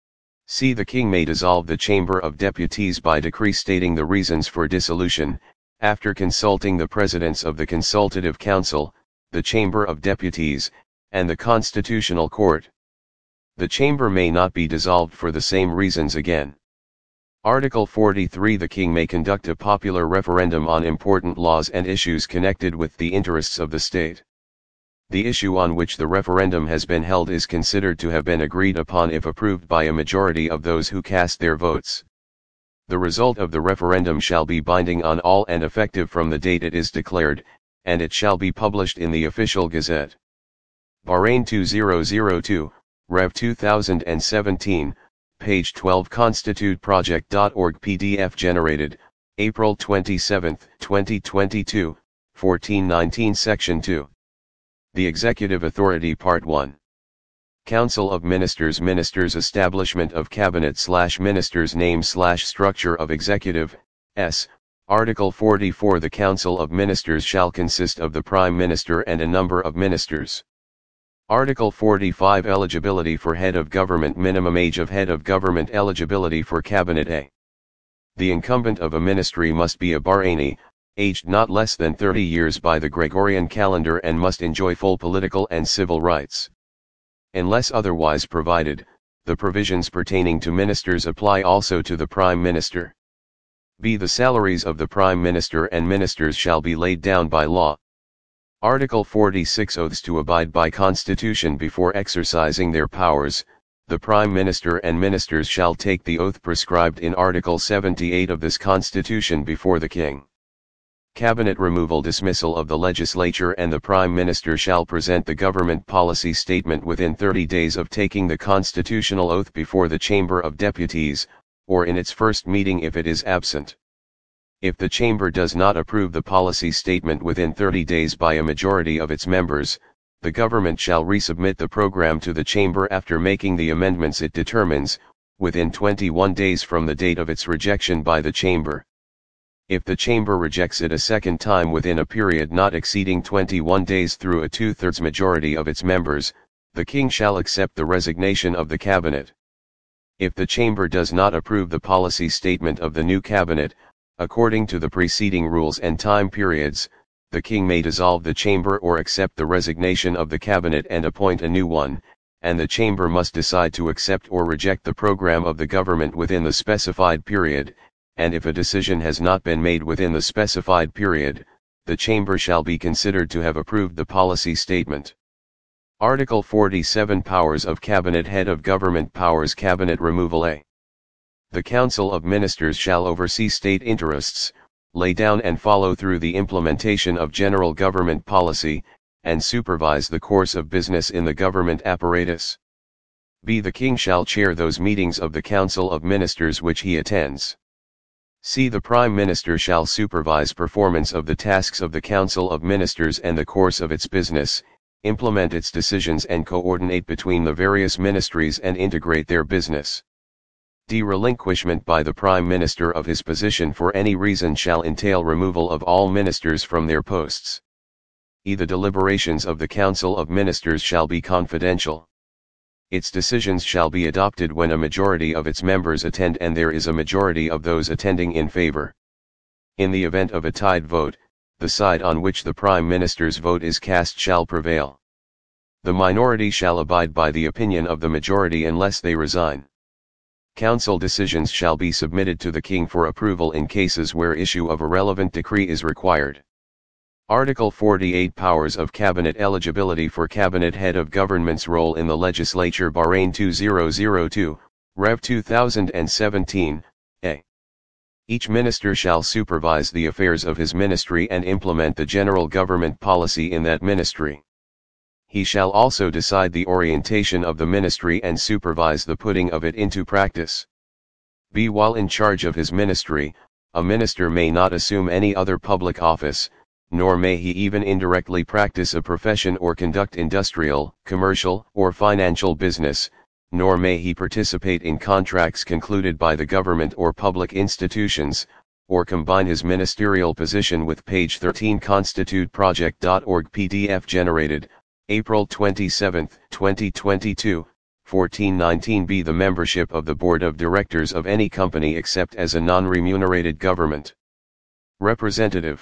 C. The king may dissolve the Chamber of Deputies by decree stating the reasons for dissolution, after consulting the presidents of the Consultative Council, the Chamber of Deputies, and the Constitutional Court. The chamber may not be dissolved for the same reasons again. Article 43 The king may conduct a popular referendum on important laws and issues connected with the interests of the state. The issue on which the referendum has been held is considered to have been agreed upon if approved by a majority of those who cast their votes. The result of the referendum shall be binding on all and effective from the date it is declared, and it shall be published in the official gazette. Bahrain 2002, Rev 2017, page 12 constituteproject.org PDF generated, April 27, 2022, 1419 Section 2. The Executive Authority Part 1. Council of Ministers Ministers Establishment of Cabinet/Ministers Name/Structure of Executive, S. Article 44 The Council of Ministers shall consist of the Prime Minister and a number of ministers. Article 45 Eligibility for Head of Government Minimum age of Head of Government Eligibility for Cabinet A. The incumbent of a ministry must be a Bahraini, aged not less than 30 years by the Gregorian calendar and must enjoy full political and civil rights. Unless otherwise provided, the provisions pertaining to ministers apply also to the Prime Minister. B. The salaries of the Prime Minister and ministers shall be laid down by law. Article 46 Oaths to abide by Constitution before exercising their powers. The Prime Minister and ministers shall take the oath prescribed in Article 78 of this Constitution before the King. Cabinet removal dismissal of the legislature and the Prime Minister shall present the government policy statement within 30 days of taking the constitutional oath before the Chamber of Deputies, or in its first meeting if it is absent. If the Chamber does not approve the policy statement within 30 days by a majority of its members, the government shall resubmit the program to the Chamber after making the amendments it determines, within 21 days from the date of its rejection by the Chamber. If the Chamber rejects it a second time within a period not exceeding 21 days through a two-thirds majority of its members, the King shall accept the resignation of the Cabinet. If the Chamber does not approve the policy statement of the new Cabinet, according to the preceding rules and time periods, the King may dissolve the Chamber or accept the resignation of the Cabinet and appoint a new one, and the Chamber must decide to accept or reject the program of the government within the specified period, and if a decision has not been made within the specified period, the Chamber shall be considered to have approved the policy statement. Article 47 Powers of Cabinet Head of Government Powers Cabinet Removal A. The Council of Ministers shall oversee state interests, lay down and follow through the implementation of general government policy, and supervise the course of business in the government apparatus. B. The King shall chair those meetings of the Council of Ministers which he attends. C. The Prime Minister shall supervise performance of the tasks of the Council of Ministers and the course of its business, implement its decisions and coordinate between the various ministries and integrate their business. D. Relinquishment by the Prime Minister of his position for any reason shall entail removal of all ministers from their posts. E. The deliberations of the Council of Ministers shall be confidential. Its decisions shall be adopted when a majority of its members attend and there is a majority of those attending in favor. In the event of a tied vote, the side on which the Prime Minister's vote is cast shall prevail. The minority shall abide by the opinion of the majority unless they resign. Council decisions shall be submitted to the King for approval in cases where issue of a relevant decree is required. Article 48 Powers of Cabinet Eligibility for Cabinet Head of Government's role in the Legislature Bahrain 2002, Rev 2017, A. Each minister shall supervise the affairs of his ministry and implement the general government policy in that ministry. He shall also decide the orientation of the ministry and supervise the putting of it into practice. B. While in charge of his ministry, a minister may not assume any other public office, nor may he even indirectly practice a profession or conduct industrial, commercial, or financial business, nor may he participate in contracts concluded by the government or public institutions, or combine his ministerial position with page 13 constituteproject.org PDF generated, April 27, 2022, 1419b. The membership of the Board of Directors of any company except as a non-remunerated government representative.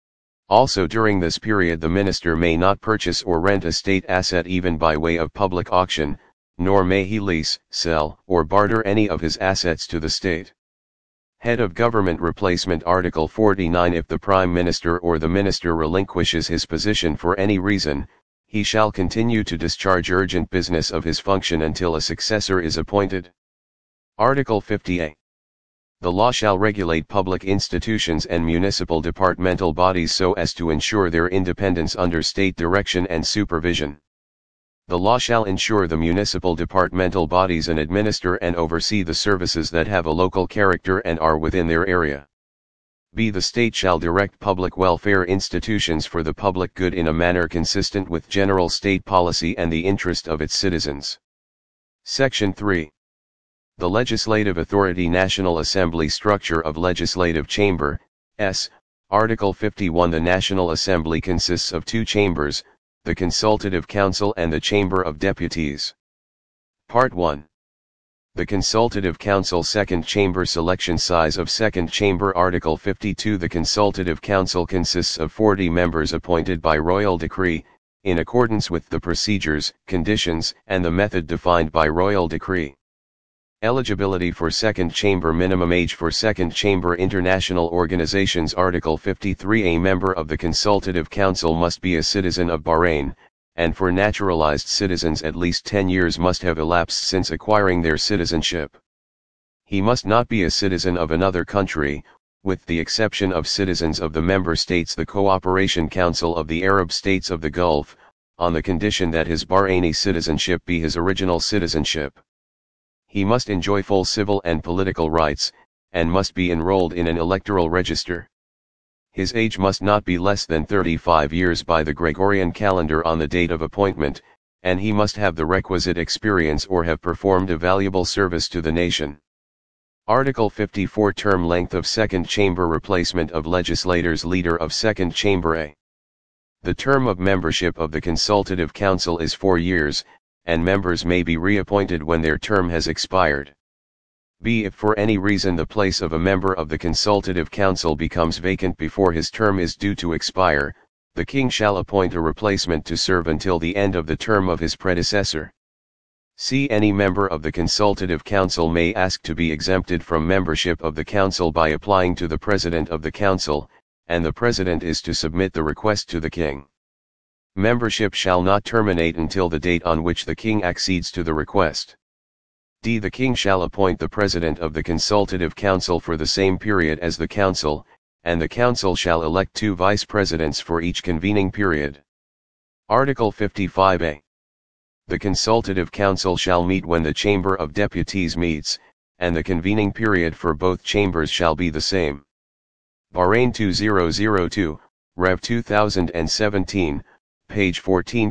Also during this period the minister may not purchase or rent a state asset even by way of public auction, nor may he lease, sell, or barter any of his assets to the state. Head of Government Replacement Article 49 If the Prime Minister or the Minister relinquishes his position for any reason, he shall continue to discharge urgent business of his function until a successor is appointed. Article 50A. The law shall regulate public institutions and municipal departmental bodies so as to ensure their independence under state direction and supervision. The law shall ensure the municipal departmental bodies and administer and oversee the services that have a local character and are within their area. B. The state shall direct public welfare institutions for the public good in a manner consistent with general state policy and the interest of its citizens. Section 3. The Legislative Authority National Assembly Structure of Legislative Chamber, S. Article 51 The National Assembly consists of two chambers, the Consultative Council and the Chamber of Deputies. Part 1. The Consultative Council Second Chamber Selection Size of Second Chamber Article 52 The Consultative Council consists of 40 members appointed by royal decree, in accordance with the procedures, conditions, and the method defined by royal decree. Eligibility for Second Chamber Minimum age for Second Chamber International Organizations Article 53 A member of the Consultative Council must be a citizen of Bahrain, and for naturalized citizens at least 10 years must have elapsed since acquiring their citizenship. He must not be a citizen of another country, with the exception of citizens of the member states the Cooperation Council of the Arab States of the Gulf, on the condition that his Bahraini citizenship be his original citizenship. He must enjoy full civil and political rights, and must be enrolled in an electoral register. His age must not be less than 35 years by the Gregorian calendar on the date of appointment, and he must have the requisite experience or have performed a valuable service to the nation. Article 54 Term length of Second Chamber Replacement of Legislators Leader of Second Chamber A. The term of membership of the Consultative Council is 4 years, and members may be reappointed when their term has expired. B. If for any reason the place of a member of the Consultative Council becomes vacant before his term is due to expire, the King shall appoint a replacement to serve until the end of the term of his predecessor. C. Any member of the Consultative Council may ask to be exempted from membership of the Council by applying to the President of the Council, and the President is to submit the request to the King. Membership shall not terminate until the date on which the King accedes to the request. D. The King shall appoint the President of the Consultative Council for the same period as the Council, and the Council shall elect 2 Vice Presidents for each convening period. Article 55A. The Consultative Council shall meet when the Chamber of Deputies meets, and the convening period for both chambers shall be the same. Bahrain 2002, Rev 2017, page 14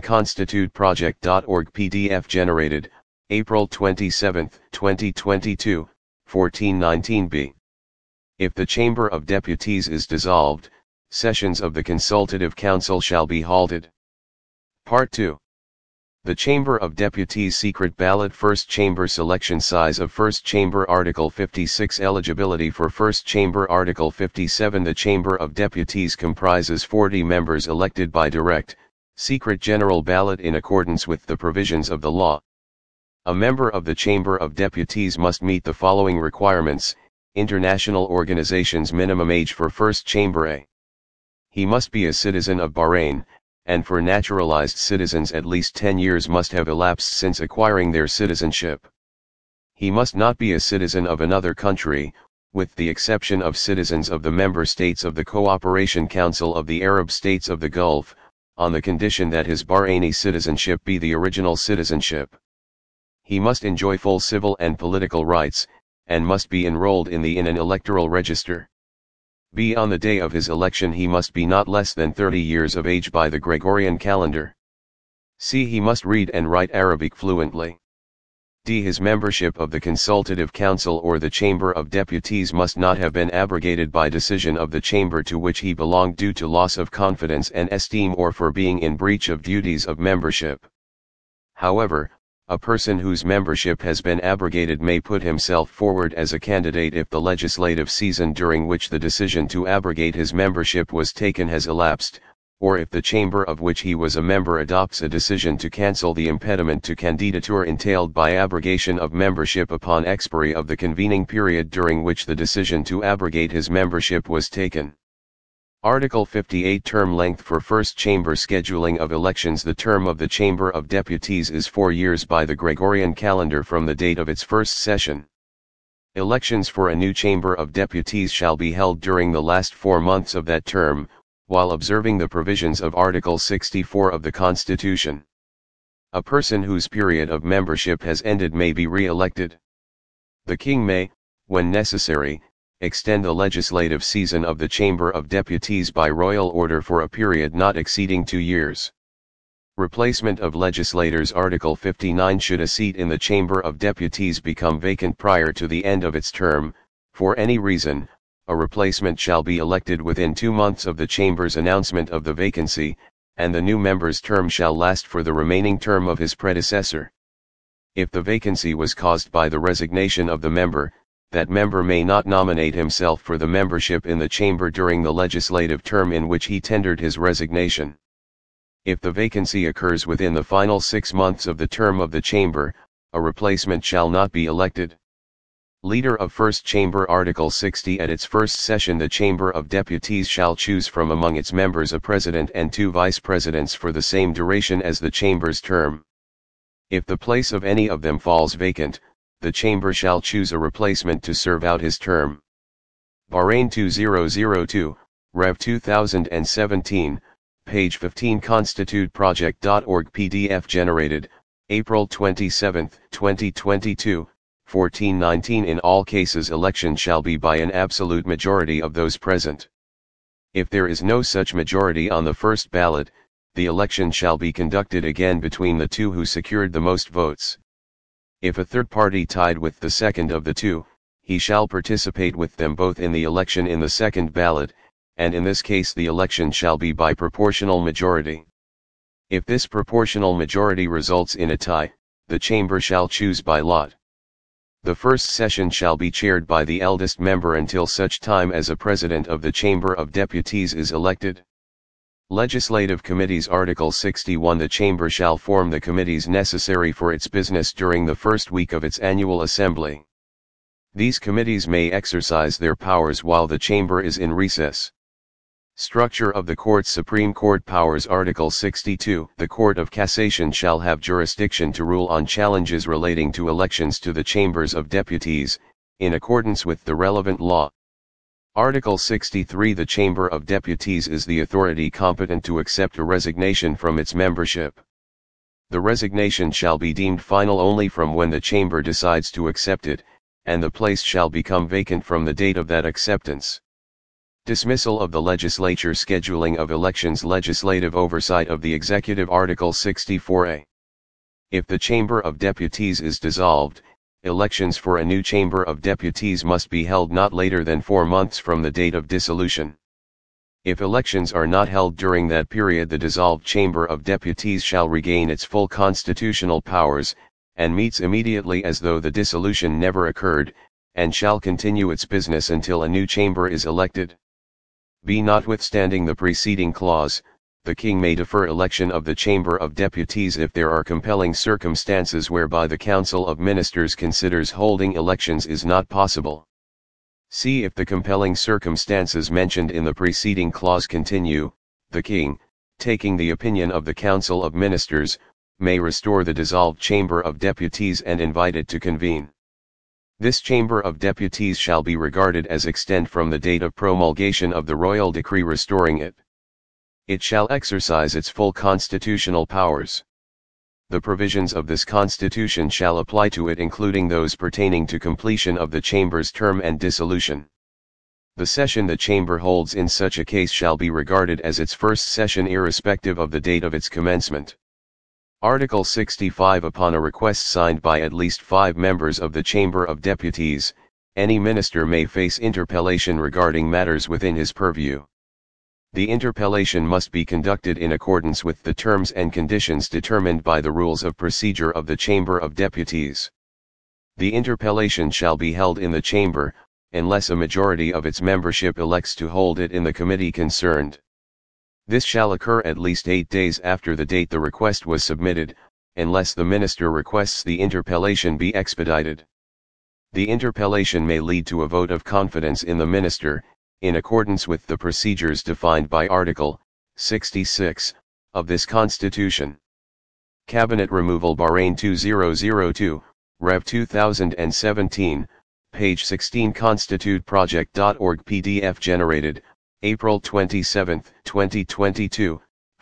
constituteproject.org PDF generated, April 27, 2022, 1419b. If the Chamber of Deputies is dissolved, sessions of the Consultative Council shall be halted. Part 2. The Chamber of Deputies secret ballot. First Chamber selection. Size of First Chamber. Article 56. Eligibility for First Chamber. Article 57. The Chamber of Deputies comprises 40 members elected by direct, secret general ballot in accordance with the provisions of the law. A member of the Chamber of Deputies must meet the following requirements. International organizations. Minimum age for First Chamber. A. He must be a citizen of Bahrain, and for naturalized citizens at least 10 years must have elapsed since acquiring their citizenship. He must not be a citizen of another country, with the exception of citizens of the member states of the Cooperation Council of the Arab States of the Gulf, on the condition that his Bahraini citizenship be the original citizenship. He must enjoy full civil and political rights, and must be enrolled in an electoral register. B. On the day of his election he must be not less than 30 years of age by the Gregorian calendar. C. He must read and write Arabic fluently. D. His membership of the Consultative Council or the Chamber of Deputies must not have been abrogated by decision of the chamber to which he belonged due to loss of confidence and esteem or for being in breach of duties of membership. However, a person whose membership has been abrogated may put himself forward as a candidate if the legislative season during which the decision to abrogate his membership was taken has elapsed, or if the chamber of which he was a member adopts a decision to cancel the impediment to candidature entailed by abrogation of membership upon expiry of the convening period during which the decision to abrogate his membership was taken. Article 58. Term length for First Chamber. Scheduling of elections. The term of the Chamber of Deputies is 4 years by the Gregorian calendar from the date of its first session. Elections for a new Chamber of Deputies shall be held during the last 4 months of that term, while observing the provisions of Article 64 of the Constitution. A person whose period of membership has ended may be re-elected. The King may, when necessary, extend the legislative season of the Chamber of Deputies by royal order for a period not exceeding 2 years. Replacement of legislators. Article 59. Should a seat in the Chamber of Deputies become vacant prior to the end of its term, for any reason, a replacement shall be elected within 2 months of the Chamber's announcement of the vacancy, and the new member's term shall last for the remaining term of his predecessor. If the vacancy was caused by the resignation of the member, that member may not nominate himself for the membership in the Chamber during the legislative term in which he tendered his resignation. If the vacancy occurs within the final 6 months of the term of the Chamber, a replacement shall not be elected. Leader of First Chamber. Article 60. At its first session the Chamber of Deputies shall choose from among its members a president and 2 vice-presidents for the same duration as the Chamber's term. If the place of any of them falls vacant, the Chamber shall choose a replacement to serve out his term. Bahrain 2002, Rev 2017, page 15. ConstituteProject.org. PDF generated, April 27, 2022, 1419. In all cases election shall be by an absolute majority of those present. If there is no such majority on the first ballot, the election shall be conducted again between the 2 who secured the most votes. If a third party tied with the second of the 2, he shall participate with them both in the election in the second ballot, and in this case the election shall be by proportional majority. If this proportional majority results in a tie, the Chamber shall choose by lot. The first session shall be chaired by the eldest member until such time as a president of the Chamber of Deputies is elected. Legislative Committees. Article 61. The Chamber shall form the committees necessary for its business during the first week of its annual assembly. These committees may exercise their powers while the Chamber is in recess. Structure of the Courts. Supreme Court powers. Article 62. The Court of Cassation shall have jurisdiction to rule on challenges relating to elections to the Chambers of Deputies, in accordance with the relevant law. Article 63. The Chamber of Deputies is the authority competent to accept a resignation from its membership. The resignation shall be deemed final only from when the Chamber decides to accept it, and the place shall become vacant from the date of that acceptance. Dismissal of the legislature. Scheduling of elections. Legislative oversight of the executive. Article 64a. If the Chamber of Deputies is dissolved, elections for a new Chamber of Deputies must be held not later than 4 months from the date of dissolution. If elections are not held during that period, the dissolved Chamber of Deputies shall regain its full constitutional powers, and meets immediately as though the dissolution never occurred, and shall continue its business until a new chamber is elected. B. Notwithstanding the preceding clause, the King may defer election of the Chamber of Deputies if there are compelling circumstances whereby the Council of Ministers considers holding elections is not possible. C. If the compelling circumstances mentioned in the preceding clause continue, the King, taking the opinion of the Council of Ministers, may restore the dissolved Chamber of Deputies and invite it to convene. This Chamber of Deputies shall be regarded as extant from the date of promulgation of the royal decree restoring it. It shall exercise its full constitutional powers. The provisions of this constitution shall apply to it, including those pertaining to completion of the Chamber's term and dissolution. The session the Chamber holds in such a case shall be regarded as its first session irrespective of the date of its commencement. Article 65. Upon a request signed by at least 5 members of the Chamber of Deputies, any minister may face interpellation regarding matters within his purview. The interpellation must be conducted in accordance with the terms and conditions determined by the rules of procedure of the Chamber of Deputies. The interpellation shall be held in the Chamber, unless a majority of its membership elects to hold it in the committee concerned. This shall occur at least 8 days after the date the request was submitted, unless the minister requests the interpellation be expedited. The interpellation may lead to a vote of confidence in the minister, in accordance with the procedures defined by Article 66 of this Constitution. Cabinet Removal Bahrain 2002, Rev 2017, page 16 constituteproject.org PDF generated, April 27, 2022,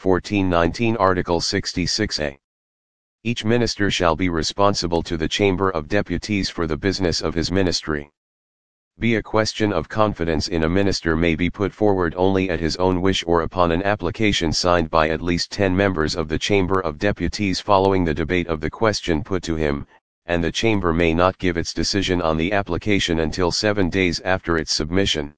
1419 Article 66a. Each minister shall be responsible to the Chamber of Deputies for the business of his ministry. B. A question of confidence in a minister may be put forward only at his own wish or upon an application signed by at least 10 members of the Chamber of Deputies following the debate of the question put to him, and the Chamber may not give its decision on the application until 7 days after its submission.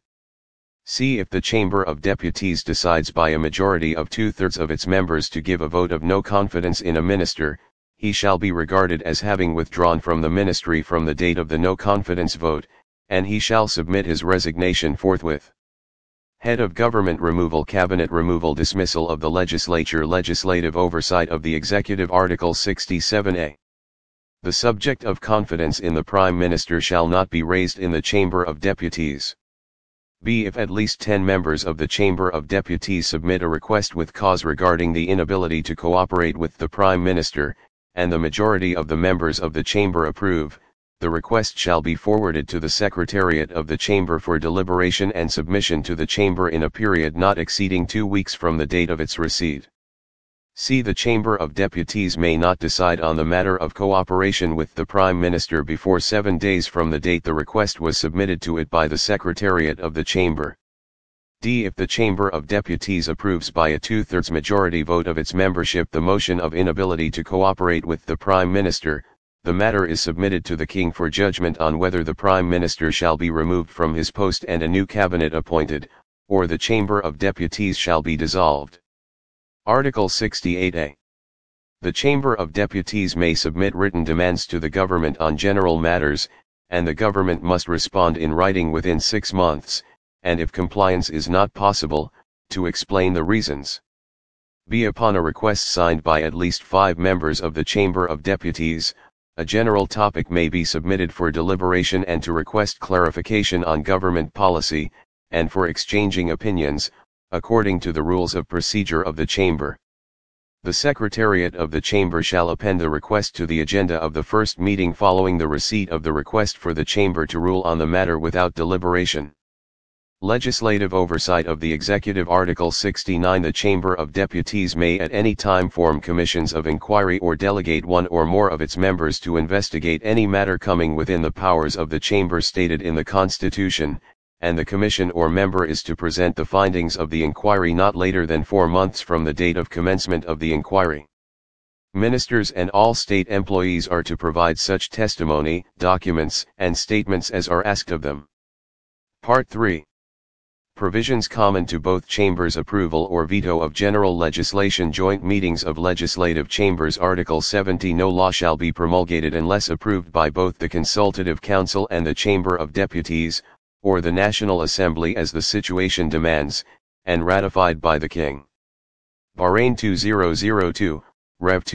C. If the Chamber of Deputies decides by a majority of 2/3 of its members to give a vote of no confidence in a minister, he shall be regarded as having withdrawn from the ministry from the date of the no confidence vote, and he shall submit his resignation forthwith. Head of Government Removal, Cabinet Removal, Dismissal of the Legislature, Legislative Oversight of the Executive. Article 67a. The subject of confidence in the Prime Minister shall not be raised in the Chamber of Deputies. B. If at least 10 members of the Chamber of Deputies submit a request with cause regarding the inability to cooperate with the Prime Minister, and the majority of the members of the Chamber approve, the request shall be forwarded to the Secretariat of the Chamber for deliberation and submission to the Chamber in a period not exceeding 2 weeks from the date of its receipt. C. The Chamber of Deputies may not decide on the matter of cooperation with the Prime Minister before 7 days from the date the request was submitted to it by the Secretariat of the Chamber. D. If the Chamber of Deputies approves by a 2/3 majority vote of its membership the motion of inability to cooperate with the Prime Minister, the matter is submitted to the King for judgment on whether the Prime Minister shall be removed from his post and a new cabinet appointed, or the Chamber of Deputies shall be dissolved. Article 68a. The Chamber of Deputies may submit written demands to the government on general matters, and the government must respond in writing within 6 months, and if compliance is not possible, to explain the reasons. B. Upon a request signed by at least 5 members of the Chamber of Deputies, a general topic may be submitted for deliberation and to request clarification on government policy, and for exchanging opinions, according to the rules of procedure of the Chamber. The Secretariat of the Chamber shall append the request to the agenda of the first meeting following the receipt of the request for the Chamber to rule on the matter without deliberation. Legislative Oversight of the Executive. Article 69. The Chamber of Deputies may at any time form commissions of inquiry or delegate one or more of its members to investigate any matter coming within the powers of the Chamber stated in the Constitution, and the commission or member is to present the findings of the inquiry not later than 4 months from the date of commencement of the inquiry. Ministers and all state employees are to provide such testimony, documents, and statements as are asked of them. Part 3. Provisions common to both chambers: approval or veto of general legislation. Joint meetings of legislative chambers. Article 70. No law shall be promulgated unless approved by both the Consultative Council and the Chamber of Deputies, or the National Assembly as the situation demands, and ratified by the King. Bahrain 2002, Rev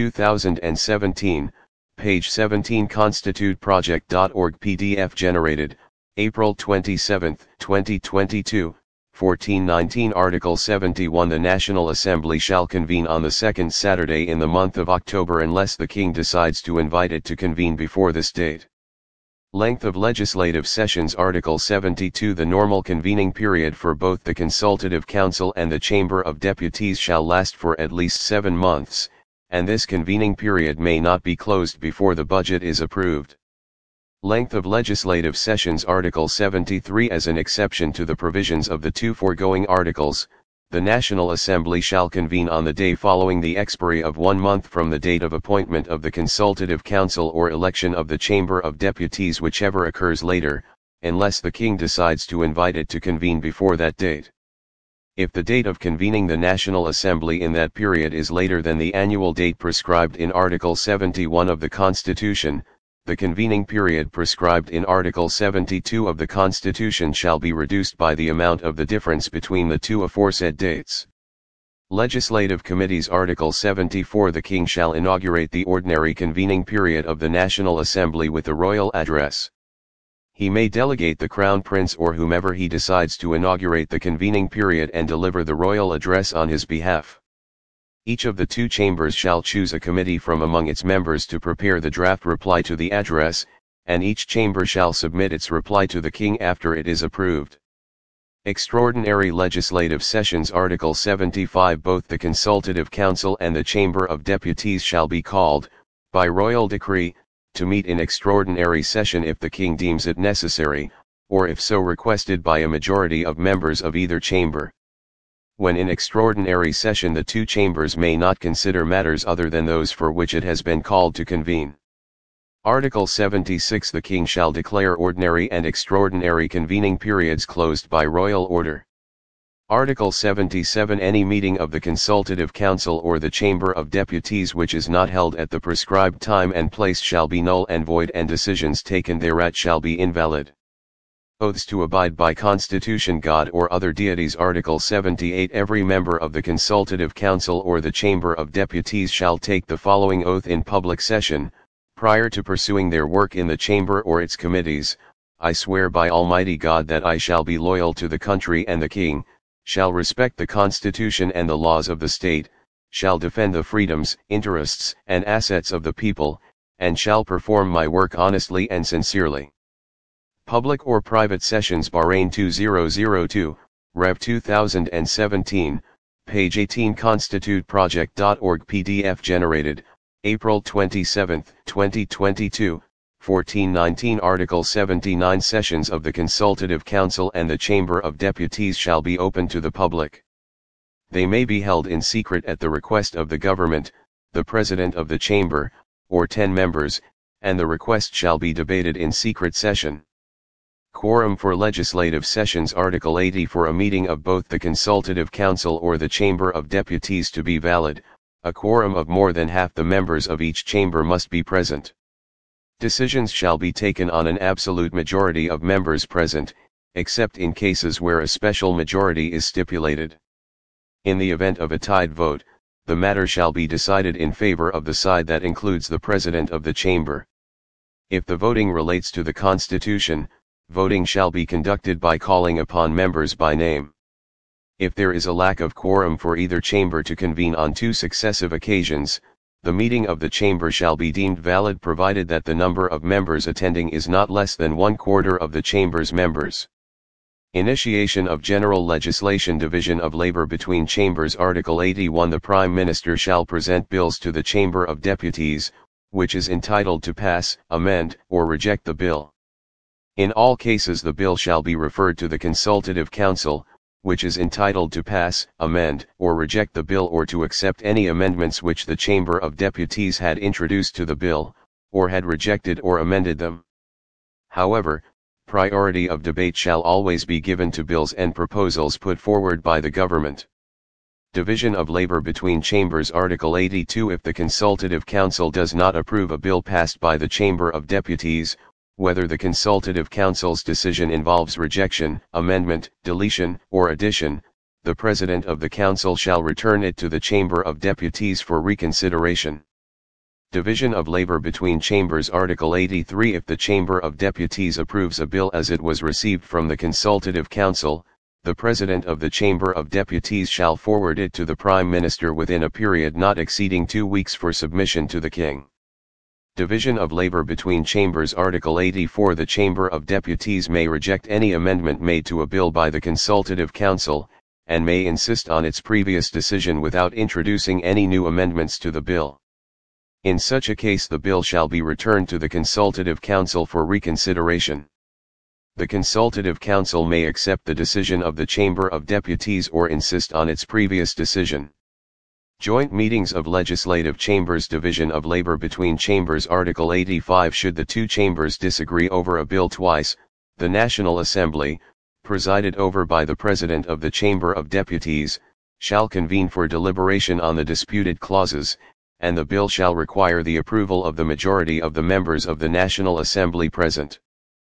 2017, page 17. ConstituteProject.org PDF generated, April 27, 2022. 1419. Article 71. The National Assembly shall convene on the second Saturday in the month of October unless the King decides to invite it to convene before this date. Length of legislative sessions. Article 72. The normal convening period for both the Consultative Council and the Chamber of Deputies shall last for at least 7 months, and this convening period may not be closed before the budget is approved. Length of legislative sessions. Article 73. As an exception to the provisions of the two foregoing articles, the National Assembly shall convene on the day following the expiry of 1 month from the date of appointment of the Consultative Council or election of the Chamber of Deputies, whichever occurs later, unless the King decides to invite it to convene before that date. If the date of convening the National Assembly in that period is later than the annual date prescribed in Article 71 of the Constitution, the convening period prescribed in Article 72 of the Constitution shall be reduced by the amount of the difference between the two aforesaid dates. Legislative Committees. Article 74. The King shall inaugurate the ordinary convening period of the National Assembly with a royal address. He may delegate the Crown Prince or whomever he decides to inaugurate the convening period and deliver the royal address on his behalf. Each of the two chambers shall choose a committee from among its members to prepare the draft reply to the address, and each chamber shall submit its reply to the King after it is approved. Extraordinary legislative sessions. Article 75. Both the Consultative Council and the Chamber of Deputies shall be called, by royal decree, to meet in extraordinary session if the King deems it necessary, or if so requested by a majority of members of either chamber. When in extraordinary session the two chambers may not consider matters other than those for which it has been called to convene. Article 76. The King shall declare ordinary and extraordinary convening periods closed by royal order. Article 77. Any meeting of the Consultative Council or the Chamber of Deputies which is not held at the prescribed time and place shall be null and void, and decisions taken thereat shall be invalid. Oaths to abide by Constitution, God or other deities. Article 78. Every member of the Consultative Council or the Chamber of Deputies shall take the following oath in public session, prior to pursuing their work in the chamber or its committees: I swear by Almighty God that I shall be loyal to the country and the King, shall respect the Constitution and the laws of the state, shall defend the freedoms, interests, and assets of the people, and shall perform my work honestly and sincerely. Public or private sessions. Bahrain 2002, Rev 2017, page 18. ConstituteProject.org PDF generated, April 27, 2022, 1419. Article 79. Sessions of the Consultative Council and the Chamber of Deputies shall be open to the public. They may be held in secret at the request of the government, the President of the Chamber, or 10 members, and the request shall be debated in secret session. Quorum for legislative sessions. Article 80. For a meeting of both the Consultative Council or the Chamber of Deputies to be valid, a quorum of more than half the members of each chamber must be present. Decisions shall be taken on an absolute majority of members present, except in cases where a special majority is stipulated. In the event of a tied vote, the matter shall be decided in favor of the side that includes the President of the Chamber. If the voting relates to the Constitution, voting shall be conducted by calling upon members by name. If there is a lack of quorum for either chamber to convene on 2 successive occasions, the meeting of the chamber shall be deemed valid provided that the number of members attending is not less than 1/4 of the chamber's members. Initiation of general legislation. Division of labor between chambers. Article 81. The Prime Minister shall present bills to the Chamber of Deputies, which is entitled to pass, amend, or reject the bill. In all cases the bill shall be referred to the Consultative Council, which is entitled to pass, amend, or reject the bill or to accept any amendments which the Chamber of Deputies had introduced to the bill, or had rejected or amended them. However, priority of debate shall always be given to bills and proposals put forward by the government. Division of labor between chambers. Article 82. If the Consultative Council does not approve a bill passed by the Chamber of Deputies, whether the Consultative Council's decision involves rejection, amendment, deletion, or addition, the President of the Council shall return it to the Chamber of Deputies for reconsideration. Division of labor between chambers. Article 83. If the Chamber of Deputies approves a bill as it was received from the Consultative Council, the President of the Chamber of Deputies shall forward it to the Prime Minister within a period not exceeding 2 weeks for submission to the King. Division of labor between chambers. Article 84. The Chamber of Deputies may reject any amendment made to a bill by the Consultative Council, and may insist on its previous decision without introducing any new amendments to the bill. In such a case the bill shall be returned to the Consultative Council for reconsideration. The Consultative Council may accept the decision of the Chamber of Deputies or insist on its previous decision. Joint meetings of legislative chambers. Division of labor between chambers. Article 85. Should the two chambers disagree over a bill twice, the National Assembly, presided over by the President of the Chamber of Deputies, shall convene for deliberation on the disputed clauses, and the bill shall require the approval of the majority of the members of the National Assembly present.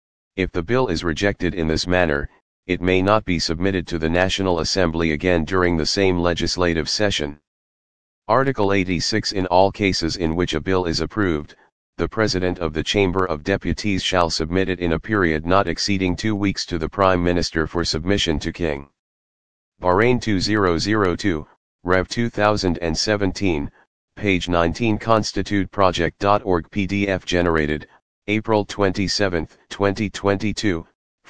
If the bill is rejected in this manner, it may not be submitted to the National Assembly again during the same legislative session. Article 86. In all cases in which a bill is approved, the President of the Chamber of Deputies shall submit it in a period not exceeding 2 weeks to the Prime Minister for submission to King. Bahrain 2002, Rev 2017, page 19. ConstituteProject.org PDF generated, April 27, 2022,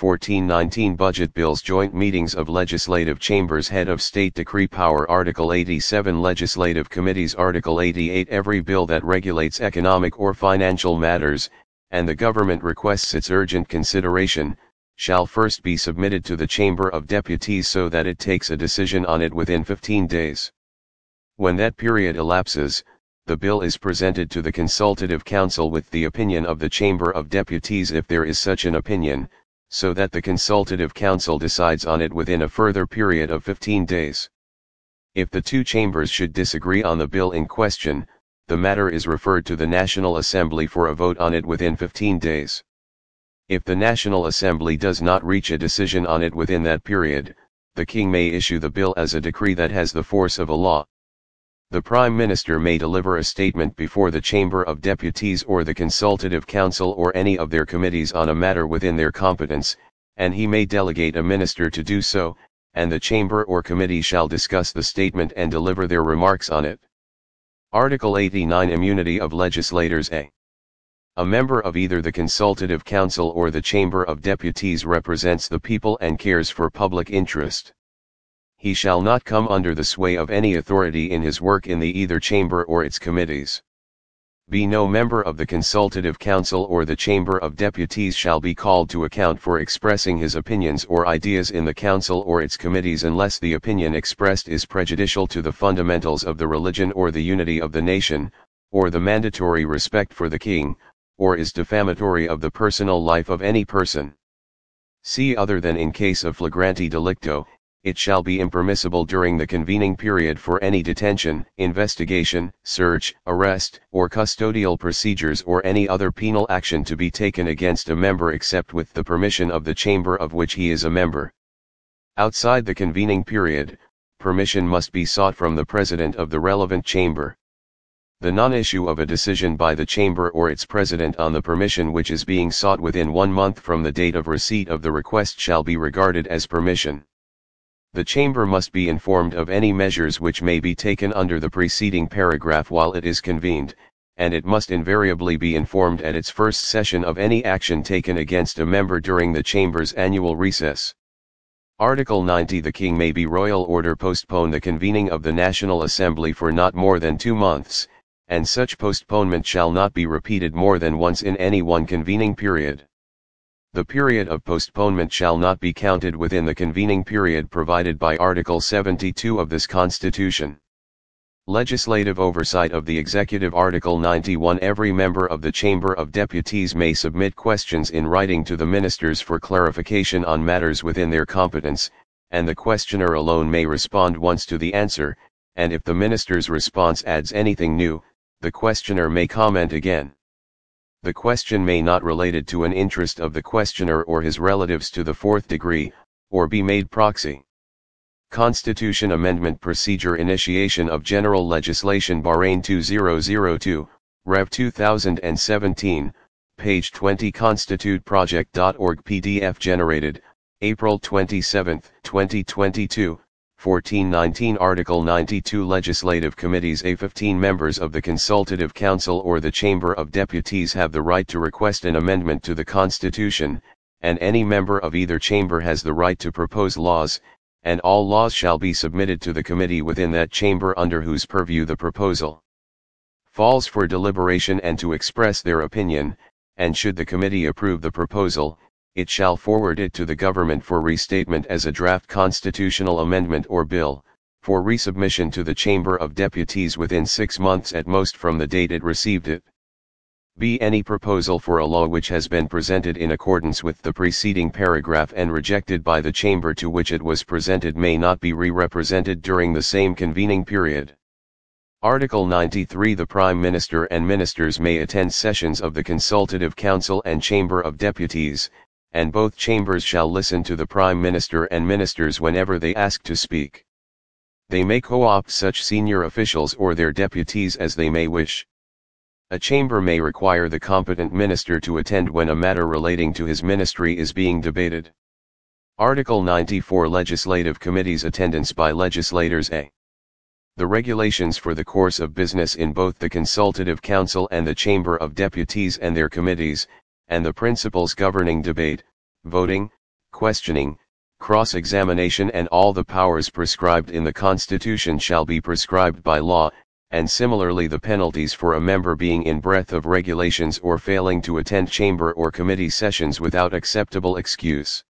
1419. Budget bills. Joint meetings of legislative chambers. Head of State Decree Power. Article 87. Legislative committees. Article 88. Every bill that regulates economic or financial matters, and the government requests its urgent consideration, shall first be submitted to the Chamber of Deputies so that it takes a decision on it within 15 days. When that period elapses, the bill is presented to the Consultative Council with the opinion of the Chamber of Deputies if there is such an opinion, so that the Consultative Council decides on it within a further period of 15 days. If the two chambers should disagree on the bill in question, the matter is referred to the National Assembly for a vote on it within 15 days. If the National Assembly does not reach a decision on it within that period, the King may issue the bill as a decree that has the force of a law. The Prime Minister may deliver a statement before the Chamber of Deputies or the Consultative Council or any of their committees on a matter within their competence, and he may delegate a minister to do so, and the Chamber or committee shall discuss the statement and deliver their remarks on it. Article 89. Immunity of legislators. A member of either the Consultative Council or the Chamber of Deputies represents the people and cares for public interest. He shall not come under the sway of any authority in his work in the either chamber or its committees. B. No member of the Consultative Council or the Chamber of Deputies shall be called to account for expressing his opinions or ideas in the Council or its committees unless the opinion expressed is prejudicial to the fundamentals of the religion or the unity of the nation, or the mandatory respect for the King, or is defamatory of the personal life of any person. C. Other than in case of flagrante delicto, it shall be impermissible during the convening period for any detention, investigation, search, arrest, or custodial procedures or any other penal action to be taken against a member except with the permission of the chamber of which he is a member. Outside the convening period, permission must be sought from the president of the relevant chamber. The non-issue of a decision by the chamber or its president on the permission which is being sought within 1 month from the date of receipt of the request shall be regarded as permission. The chamber must be informed of any measures which may be taken under the preceding paragraph while it is convened, and it must invariably be informed at its first session of any action taken against a member during the chamber's annual recess. Article 90. The King may by royal order postpone the convening of the National Assembly for not more than 2 months, and such postponement shall not be repeated more than once in any one convening period. The period of postponement shall not be counted within the convening period provided by Article 72 of this Constitution. Legislative oversight of the Executive. Article 91. Every member of the Chamber of Deputies may submit questions in writing to the ministers for clarification on matters within their competence, and the questioner alone may respond once to the answer, and if the minister's response adds anything new, the questioner may comment again. The question may not related to an interest of the questioner or his relatives to the fourth degree, or be made proxy. Constitution Amendment Procedure. Initiation of General Legislation. Bahrain 2002, Rev 2017, page 20. ConstituteProject.org. PDF generated, April 27, 2022, 1419. Article 92. Legislative committees. 15 members of the Consultative Council or the Chamber of Deputies have the right to request an amendment to the Constitution, and any member of either chamber has the right to propose laws, and all laws shall be submitted to the committee within that chamber under whose purview the proposal falls for deliberation and to express their opinion, and should the committee approve the proposal, it shall forward it to the government for restatement as a draft constitutional amendment or bill, for resubmission to the Chamber of Deputies within 6 months at most from the date it received it. B. Any proposal for a law which has been presented in accordance with the preceding paragraph and rejected by the chamber to which it was presented may not be re-represented during the same convening period. Article 93. The Prime Minister and Ministers may attend sessions of the Consultative Council and Chamber of Deputies, and both chambers shall listen to the Prime Minister and Ministers whenever they ask to speak. They may co-opt such senior officials or their deputies as they may wish. A chamber may require the competent minister to attend when a matter relating to his ministry is being debated. Article 94. Legislative committees. Attendance by legislators. A. The regulations for the course of business in both the Consultative Council and the Chamber of Deputies and their committees, and the principles governing debate, voting, questioning, cross-examination and all the powers prescribed in the Constitution shall be prescribed by law, and similarly the penalties for a member being in breadth of regulations or failing to attend chamber or committee sessions without acceptable excuse.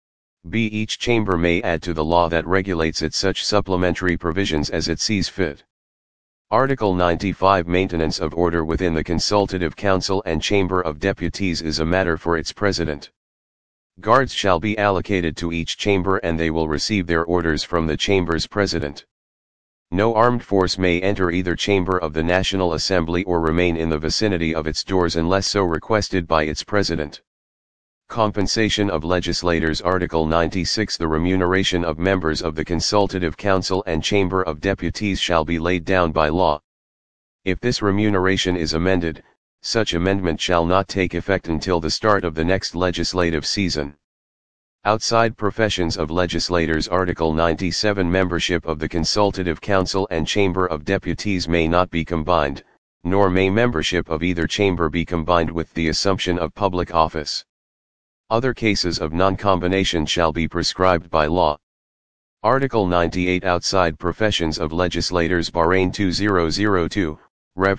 B. Each chamber may add to the law that regulates it such supplementary provisions as it sees fit. Article 95. Maintenance of order within the Consultative Council and Chamber of Deputies is a matter for its president. Guards shall be allocated to each chamber and they will receive their orders from the chamber's president. No armed force may enter either chamber of the National Assembly or remain in the vicinity of its doors unless so requested by its president. Compensation of legislators. Article 96. The remuneration of members of the Consultative Council and Chamber of Deputies shall be laid down by law. If this remuneration is amended, such amendment shall not take effect until the start of the next legislative season. Outside professions of legislators. Article 97. Membership of the Consultative Council and Chamber of Deputies may not be combined, nor may membership of either chamber be combined with the assumption of public office. Other cases of non-combination shall be prescribed by law. Article 98. Outside professions of legislators. Bahrain 2002, Rev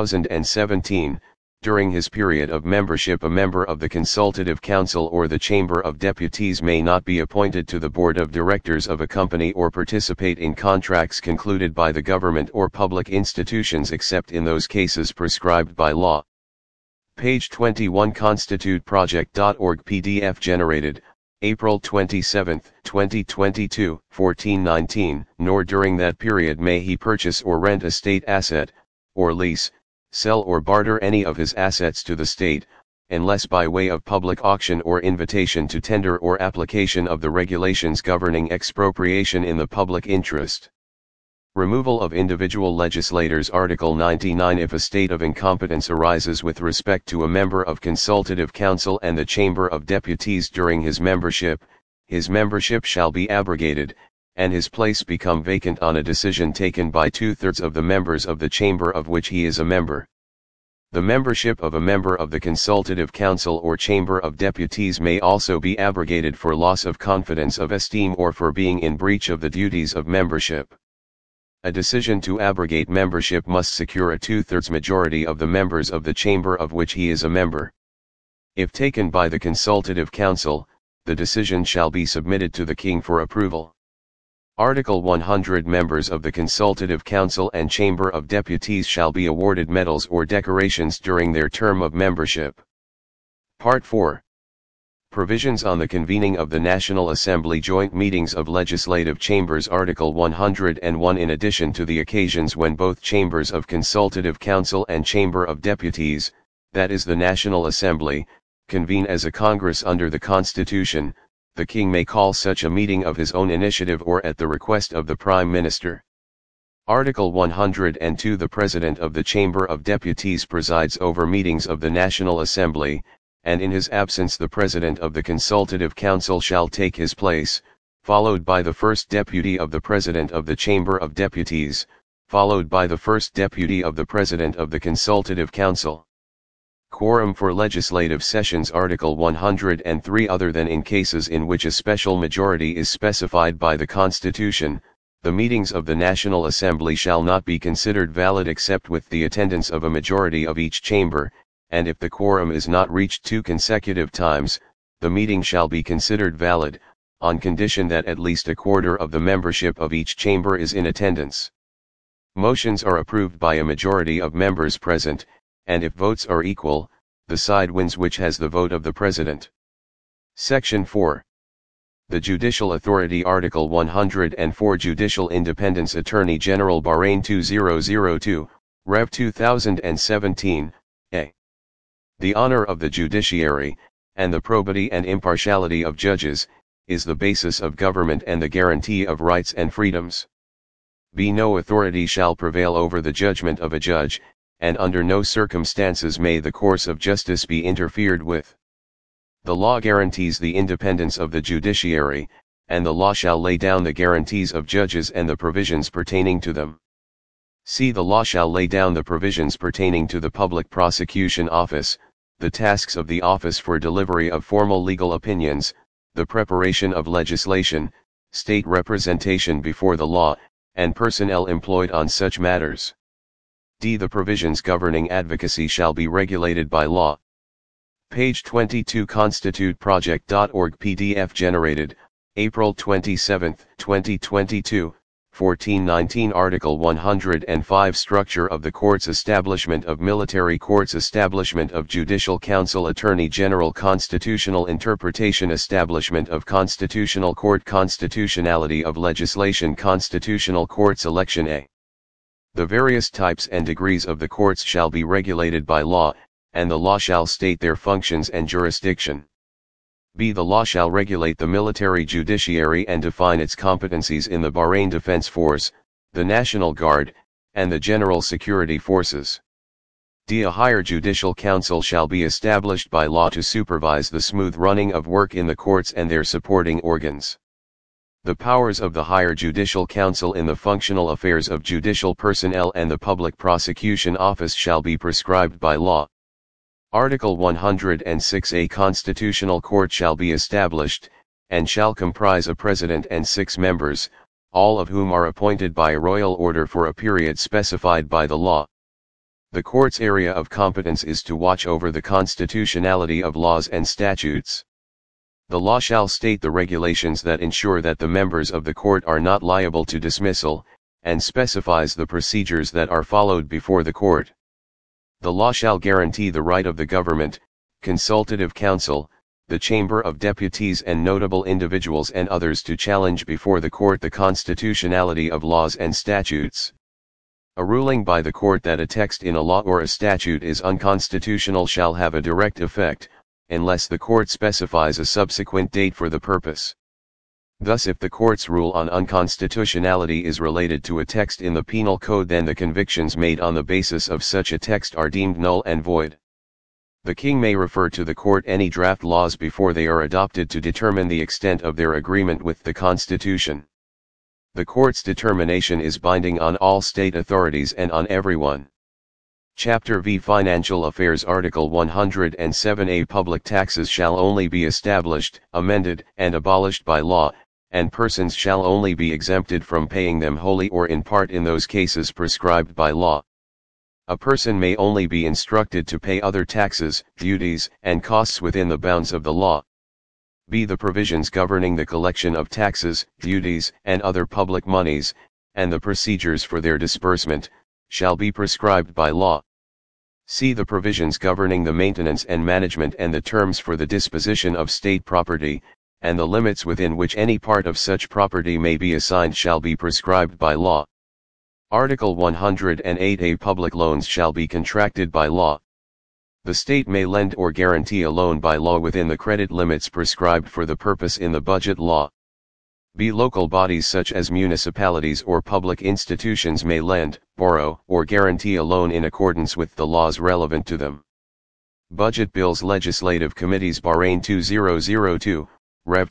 2017, during his period of membership a member of the Consultative Council or the Chamber of Deputies may not be appointed to the board of directors of a company or participate in contracts concluded by the government or public institutions except in those cases prescribed by law. Page 21. ConstituteProject.org. PDF generated, April 27, 2022, 1419. Nor during that period may he purchase or rent a state asset, or lease, sell or barter any of his assets to the state, unless by way of public auction or invitation to tender or application of the regulations governing expropriation in the public interest. Removal of individual legislators. Article 99. If a state of incompetence arises with respect to a member of Consultative Council and the Chamber of Deputies during his membership shall be abrogated, and his place become vacant on a decision taken by 2/3 of the members of the chamber of which he is a member. The membership of a member of the Consultative Council or Chamber of Deputies may also be abrogated for loss of confidence of esteem or for being in breach of the duties of membership. A decision to abrogate membership must secure a 2/3 majority of the members of the chamber of which he is a member. If taken by the Consultative Council, the decision shall be submitted to the King for approval. Article 100. Members of the Consultative Council and Chamber of Deputies shall be awarded medals or decorations during their term of membership. Part 4. Provisions on the convening of the National Assembly joint meetings of legislative chambers. Article 101. In addition to the occasions when both chambers of Consultative Council and Chamber of Deputies, that is the National Assembly, convene as a Congress under the Constitution, the King may call such a meeting of his own initiative or at the request of the Prime Minister. Article 102. The President of the Chamber of Deputies presides over meetings of the National Assembly, and in his absence the President of the Consultative Council shall take his place, followed by the First Deputy of the President of the Chamber of Deputies, followed by the First Deputy of the President of the Consultative Council. Quorum for legislative sessions. Article 103. Other than in cases in which a special majority is specified by the Constitution, the meetings of the National Assembly shall not be considered valid except with the attendance of a majority of each chamber, and if the quorum is not reached 2 consecutive times, the meeting shall be considered valid, on condition that at least a quarter of the membership of each chamber is in attendance. Motions are approved by a majority of members present, and if votes are equal, the side wins which has the vote of the President. Section 4. The Judicial Authority. Article 104. Judicial Independence. Attorney General Bahrain 2002, Rev 2017, A. The honor of the judiciary, and the probity and impartiality of judges, is the basis of government and the guarantee of rights and freedoms. B. No authority shall prevail over the judgment of a judge, and under no circumstances may the course of justice be interfered with. The law guarantees the independence of the judiciary, and the law shall lay down the guarantees of judges and the provisions pertaining to them. C. The law shall lay down the provisions pertaining to the Public Prosecution Office, the tasks of the office for delivery of formal legal opinions, the preparation of legislation, state representation before the law, and personnel employed on such matters. D. The provisions governing advocacy shall be regulated by law. Page 22. ConstituteProject.org PDF generated, April 27, 2022, 1419. Article 105. Structure of the Courts. Establishment of military courts. Establishment of Judicial Council. Attorney General. Constitutional interpretation. Establishment of Constitutional Court. Constitutionality of legislation. Constitutional Courts. Election. A. The various types and degrees of the courts shall be regulated by law, and the law shall state their functions and jurisdiction. B. The law shall regulate the military judiciary and define its competencies in the Bahrain Defense Force, the National Guard, and the General Security Forces. D. A higher judicial council shall be established by law to supervise the smooth running of work in the courts and their supporting organs. The powers of the higher judicial council in the functional affairs of judicial personnel and the Public Prosecution Office shall be prescribed by law. Article 106. A constitutional court shall be established, and shall comprise a president and 6 members, all of whom are appointed by a royal order for a period specified by the law. The court's area of competence is to watch over the constitutionality of laws and statutes. The law shall state the regulations that ensure that the members of the court are not liable to dismissal, and specifies the procedures that are followed before the court. The law shall guarantee the right of the government, consultative council, the Chamber of Deputies and notable individuals and others to challenge before the court the constitutionality of laws and statutes. A ruling by the court that a text in a law or a statute is unconstitutional shall have a direct effect, unless the court specifies a subsequent date for the purpose. Thus, if the court's rule on unconstitutionality is related to a text in the Penal Code, then the convictions made on the basis of such a text are deemed null and void. The King may refer to the court any draft laws before they are adopted to determine the extent of their agreement with the Constitution. The court's determination is binding on all state authorities and on everyone. Chapter V. Financial Affairs. Article 107. Public taxes shall only be established, amended, and abolished by law, and persons shall only be exempted from paying them wholly or in part in those cases prescribed by law. A person may only be instructed to pay other taxes, duties, and costs within the bounds of the law. B. The provisions governing the collection of taxes, duties, and other public monies, and the procedures for their disbursement, shall be prescribed by law. C. The provisions governing the maintenance and management and the terms for the disposition of state property, and the limits within which any part of such property may be assigned shall be prescribed by law. Article 108A. Public loans shall be contracted by law. The state may lend or guarantee a loan by law within the credit limits prescribed for the purpose in the budget law. B. Local bodies such as municipalities or public institutions may lend, borrow, or guarantee a loan in accordance with the laws relevant to them. Budget Bills. Legislative Committees. Bahrain 2002, Rev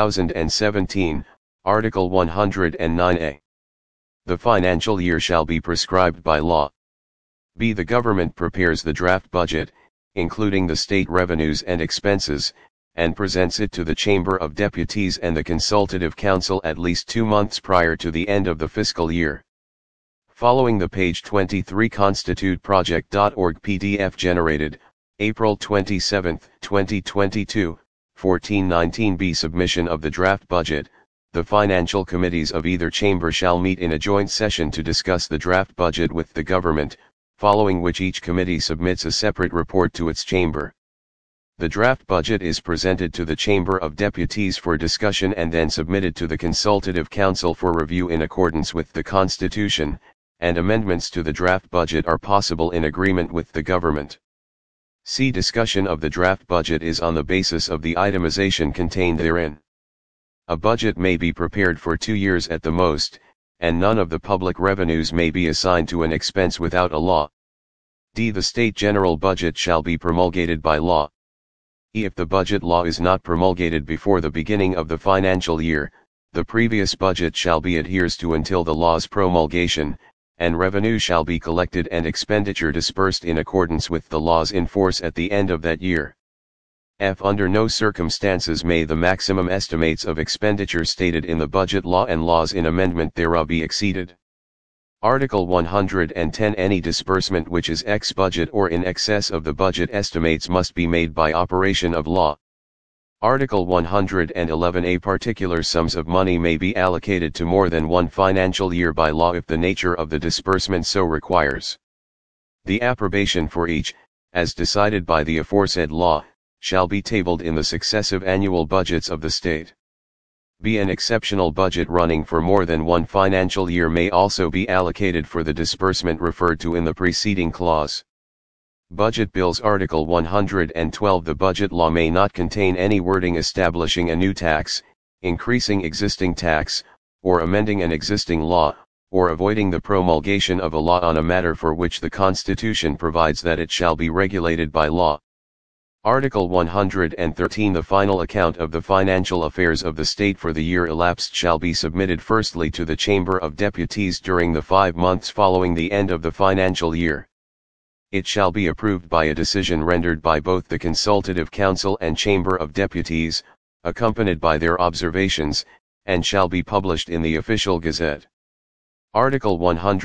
2017, Article 109A. The financial year shall be prescribed by law. B. The government prepares the draft budget, including the state revenues and expenses, and presents it to the Chamber of Deputies and the Consultative Council at least 2 months prior to the end of the fiscal year. Following the page 23 constituteproject.org PDF generated, April 27, 2022, 1419 B. Submission of the draft budget. The financial committees of either chamber shall meet in a joint session to discuss the draft budget with the government, following which each committee submits a separate report to its chamber. The draft budget is presented to the Chamber of Deputies for discussion and then submitted to the Consultative Council for review in accordance with the Constitution, and amendments to the draft budget are possible in agreement with the government. C. Discussion of the draft budget is on the basis of the itemization contained therein. A budget may be prepared for 2 years at the most, and none of the public revenues may be assigned to an expense without a law. D. The state general budget shall be promulgated by law. E. If the budget law is not promulgated before the beginning of the financial year, the previous budget shall be adhered to until the law's promulgation, and revenue shall be collected and expenditure dispersed in accordance with the laws in force at the end of that year. F. Under no circumstances may the maximum estimates of expenditure stated in the budget law and laws in amendment thereof be exceeded. Article 110 Any disbursement which is ex-budget or in excess of the budget estimates must be made by operation of law. Article 111A Particular sums of money may be allocated to more than one financial year by law if the nature of the disbursement so requires. The approbation for each, as decided by the aforesaid law, shall be tabled in the successive annual budgets of the state. B. An exceptional budget running for more than one financial year may also be allocated for the disbursement referred to in the preceding clause. Budget Bills. Article 112 The budget law may not contain any wording establishing a new tax, increasing existing tax, or amending an existing law, or avoiding the promulgation of a law on a matter for which the Constitution provides that it shall be regulated by law. Article 113 The final account of the financial affairs of the state for the year elapsed shall be submitted firstly to the Chamber of Deputies during the 5 months following the end of the financial year. It shall be approved by a decision rendered by both the Consultative Council and Chamber of Deputies, accompanied by their observations, and shall be published in the Official Gazette. Article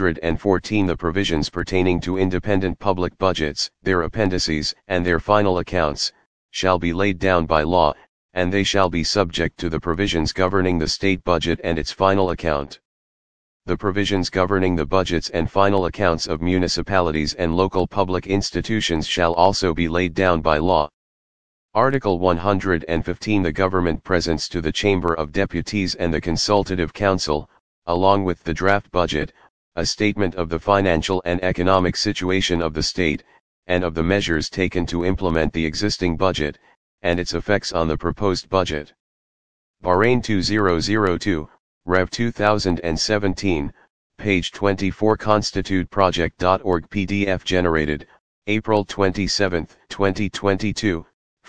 114 The provisions pertaining to independent public budgets, their appendices, and their final accounts, shall be laid down by law, and they shall be subject to the provisions governing the state budget and its final account. The provisions governing the budgets and final accounts of municipalities and local public institutions shall also be laid down by law. Article 115 The government presents to the Chamber of Deputies and the Consultative Council, along with the draft budget, a statement of the financial and economic situation of the state, and of the measures taken to implement the existing budget, and its effects on the proposed budget. Bahrain 2002, Rev 2017, page 24 constituteproject.org PDF generated, April 27, 2022,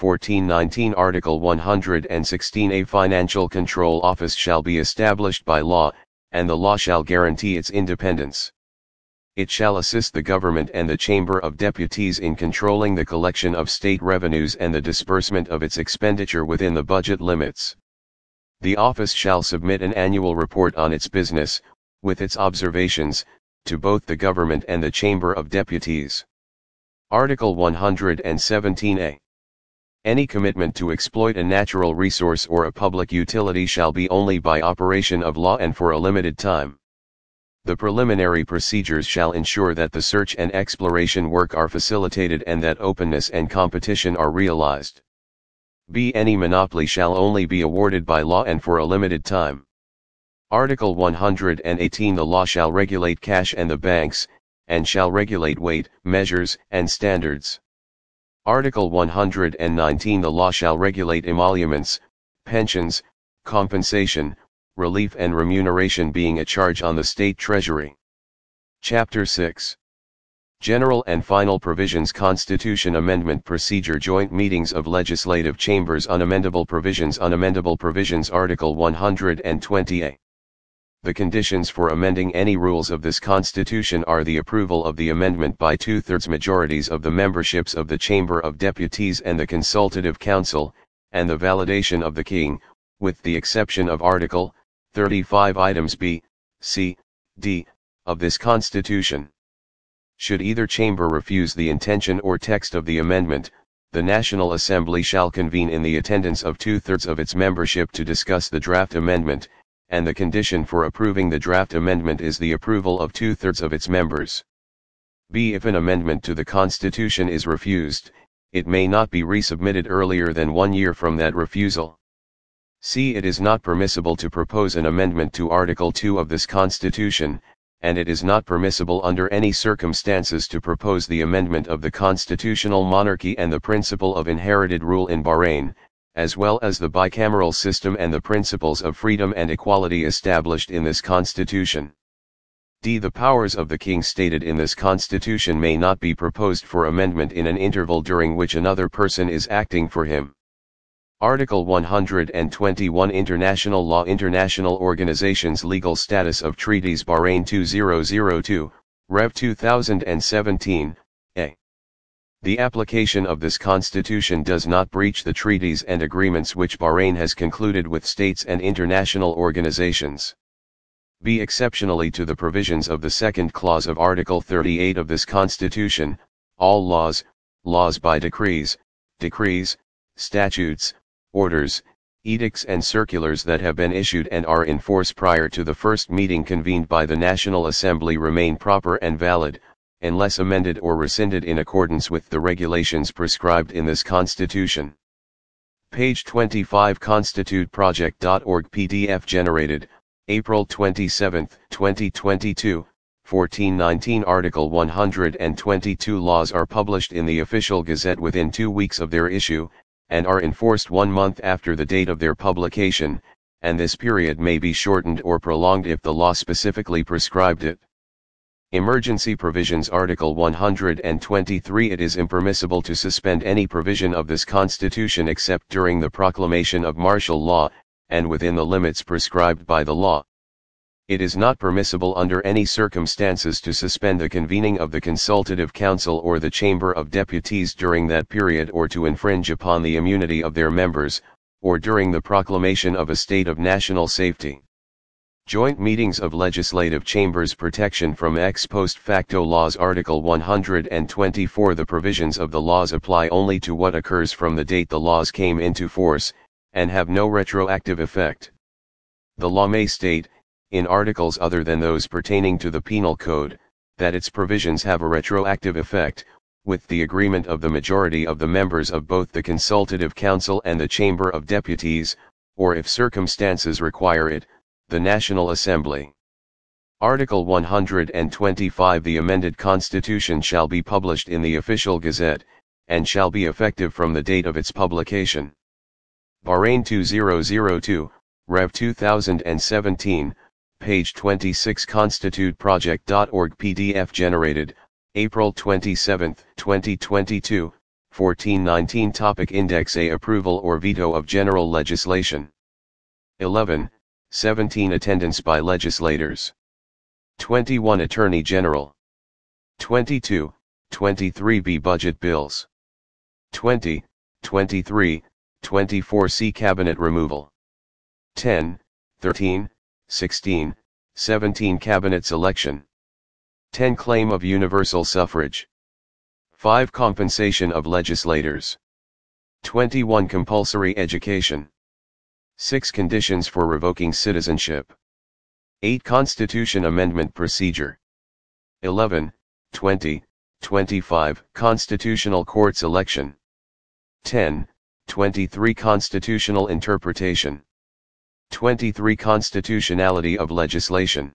1419 Article 116 A financial control office shall be established by law, and the law shall guarantee its independence. It shall assist the government and the Chamber of Deputies in controlling the collection of state revenues and the disbursement of its expenditure within the budget limits. The office shall submit an annual report on its business, with its observations, to both the government and the Chamber of Deputies. Article 117A. Any commitment to exploit a natural resource or a public utility shall be only by operation of law and for a limited time. The preliminary procedures shall ensure that the search and exploration work are facilitated and that openness and competition are realized. B. Any monopoly shall only be awarded by law and for a limited time. Article 118. The law shall regulate cash and the banks, and shall regulate weight, measures, and standards. Article 119. The law shall regulate emoluments, pensions, compensation, relief and remuneration being a charge on the state treasury. Chapter 6. General and Final Provisions. Constitution Amendment Procedure. Joint Meetings of Legislative Chambers. Unamendable Provisions. Unamendable Provisions. Article 120A. The conditions for amending any rules of this Constitution are the approval of the amendment by 2/3 majorities of the memberships of the Chamber of Deputies and the Consultative Council, and the validation of the King, with the exception of Article 35 items B, C, D, of this Constitution. Should either chamber refuse the intention or text of the amendment, the National Assembly shall convene in the attendance of 2/3 of its membership to discuss the draft amendment, and the condition for approving the draft amendment is the approval of 2/3 of its members. B. If an amendment to the Constitution is refused, it may not be resubmitted earlier than 1 year from that refusal. C. It is not permissible to propose an amendment to Article 2 of this Constitution, and it is not permissible under any circumstances to propose the amendment of the constitutional monarchy and the principle of inherited rule in Bahrain, as well as the bicameral system and the principles of freedom and equality established in this Constitution. D. The powers of the King stated in this Constitution may not be proposed for amendment in an interval during which another person is acting for him. Article 121. International Law. International Organizations. Legal Status of Treaties. Bahrain 2002, Rev 2017, A. The application of this Constitution does not breach the treaties and agreements which Bahrain has concluded with states and international organizations. B. Exceptionally to the provisions of the second clause of Article 38 of this Constitution, all laws, laws by decrees, statutes, orders, edicts and circulars that have been issued and are in force prior to the first meeting convened by the National Assembly remain proper and valid, unless amended or rescinded in accordance with the regulations prescribed in this Constitution. Page 25. ConstituteProject.org PDF generated, April 27, 2022, 1419. Article 122. Laws are published in the Official Gazette within 2 weeks of their issue, and are enforced 1 month after the date of their publication, and this period may be shortened or prolonged if the law specifically prescribed it. Emergency Provisions. Article 123. It is impermissible to suspend any provision of this Constitution except during the proclamation of martial law, and within the limits prescribed by the law. It is not permissible under any circumstances to suspend the convening of the Consultative Council or the Chamber of Deputies during that period or to infringe upon the immunity of their members, or during the proclamation of a state of national safety. Joint Meetings of Legislative Chambers. Protection from ex post facto laws. Article 124. The provisions of the laws apply only to what occurs from the date the laws came into force, and have no retroactive effect. The law may state, in articles other than those pertaining to the Penal Code, that its provisions have a retroactive effect, with the agreement of the majority of the members of both the Consultative Council and the Chamber of Deputies, or if circumstances require it, the National Assembly. Article 125. The amended Constitution shall be published in the Official Gazette, and shall be effective from the date of its publication. Bahrain 2002, Rev 2017, page 26. ConstituteProject.org PDF generated, April 27, 2022, 1419. Topic Index A. Approval or veto of general legislation. 11, 17. Attendance by legislators. 21. Attorney General. 22, 23b. Budget bills. 20, 23, 24c. Cabinet removal. 10, 13, 16, 17. Cabinet selection. 10 Claim of universal suffrage. 5 Compensation of legislators. 21 Compulsory education. 6 Conditions for revoking citizenship. 8 Constitution amendment procedure. 11, 20, 25 Constitutional courts election. 10, 23 Constitutional interpretation. 23 Constitutionality of legislation.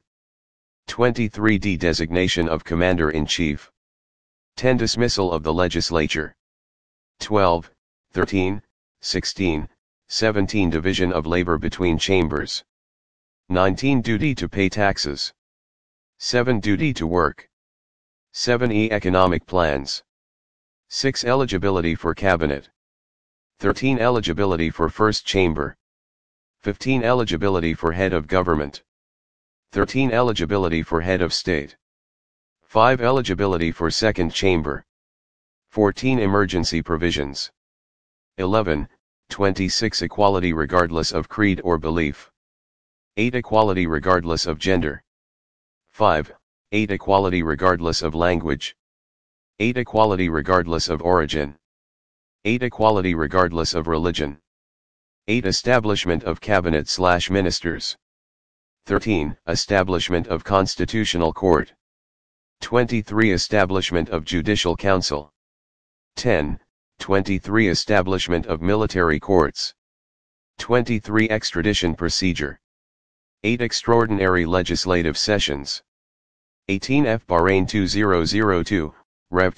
23 De-designation of Commander-in-Chief. 10 Dismissal of the legislature. 12, 13, 16, 17 Division of labor between chambers. 19 Duty to pay taxes. 7 Duty to work. 7e Economic plans. 6 Eligibility for cabinet. 13 Eligibility for first chamber. 15 Eligibility for head of government. 13 Eligibility for head of state. 5 Eligibility for second chamber. 14 Emergency provisions. 11, 26 Equality regardless of creed or belief. 8 Equality regardless of gender. 5, 8 Equality regardless of language. 8 Equality regardless of origin. 8 Equality regardless of religion. 8 Establishment of cabinet/ministers. 13 Establishment of constitutional court. 23 Establishment of judicial council. 10, 23 Establishment of military courts. 23 Extradition procedure. 8 Extraordinary legislative sessions. 18 F. Bahrain 2002, Rev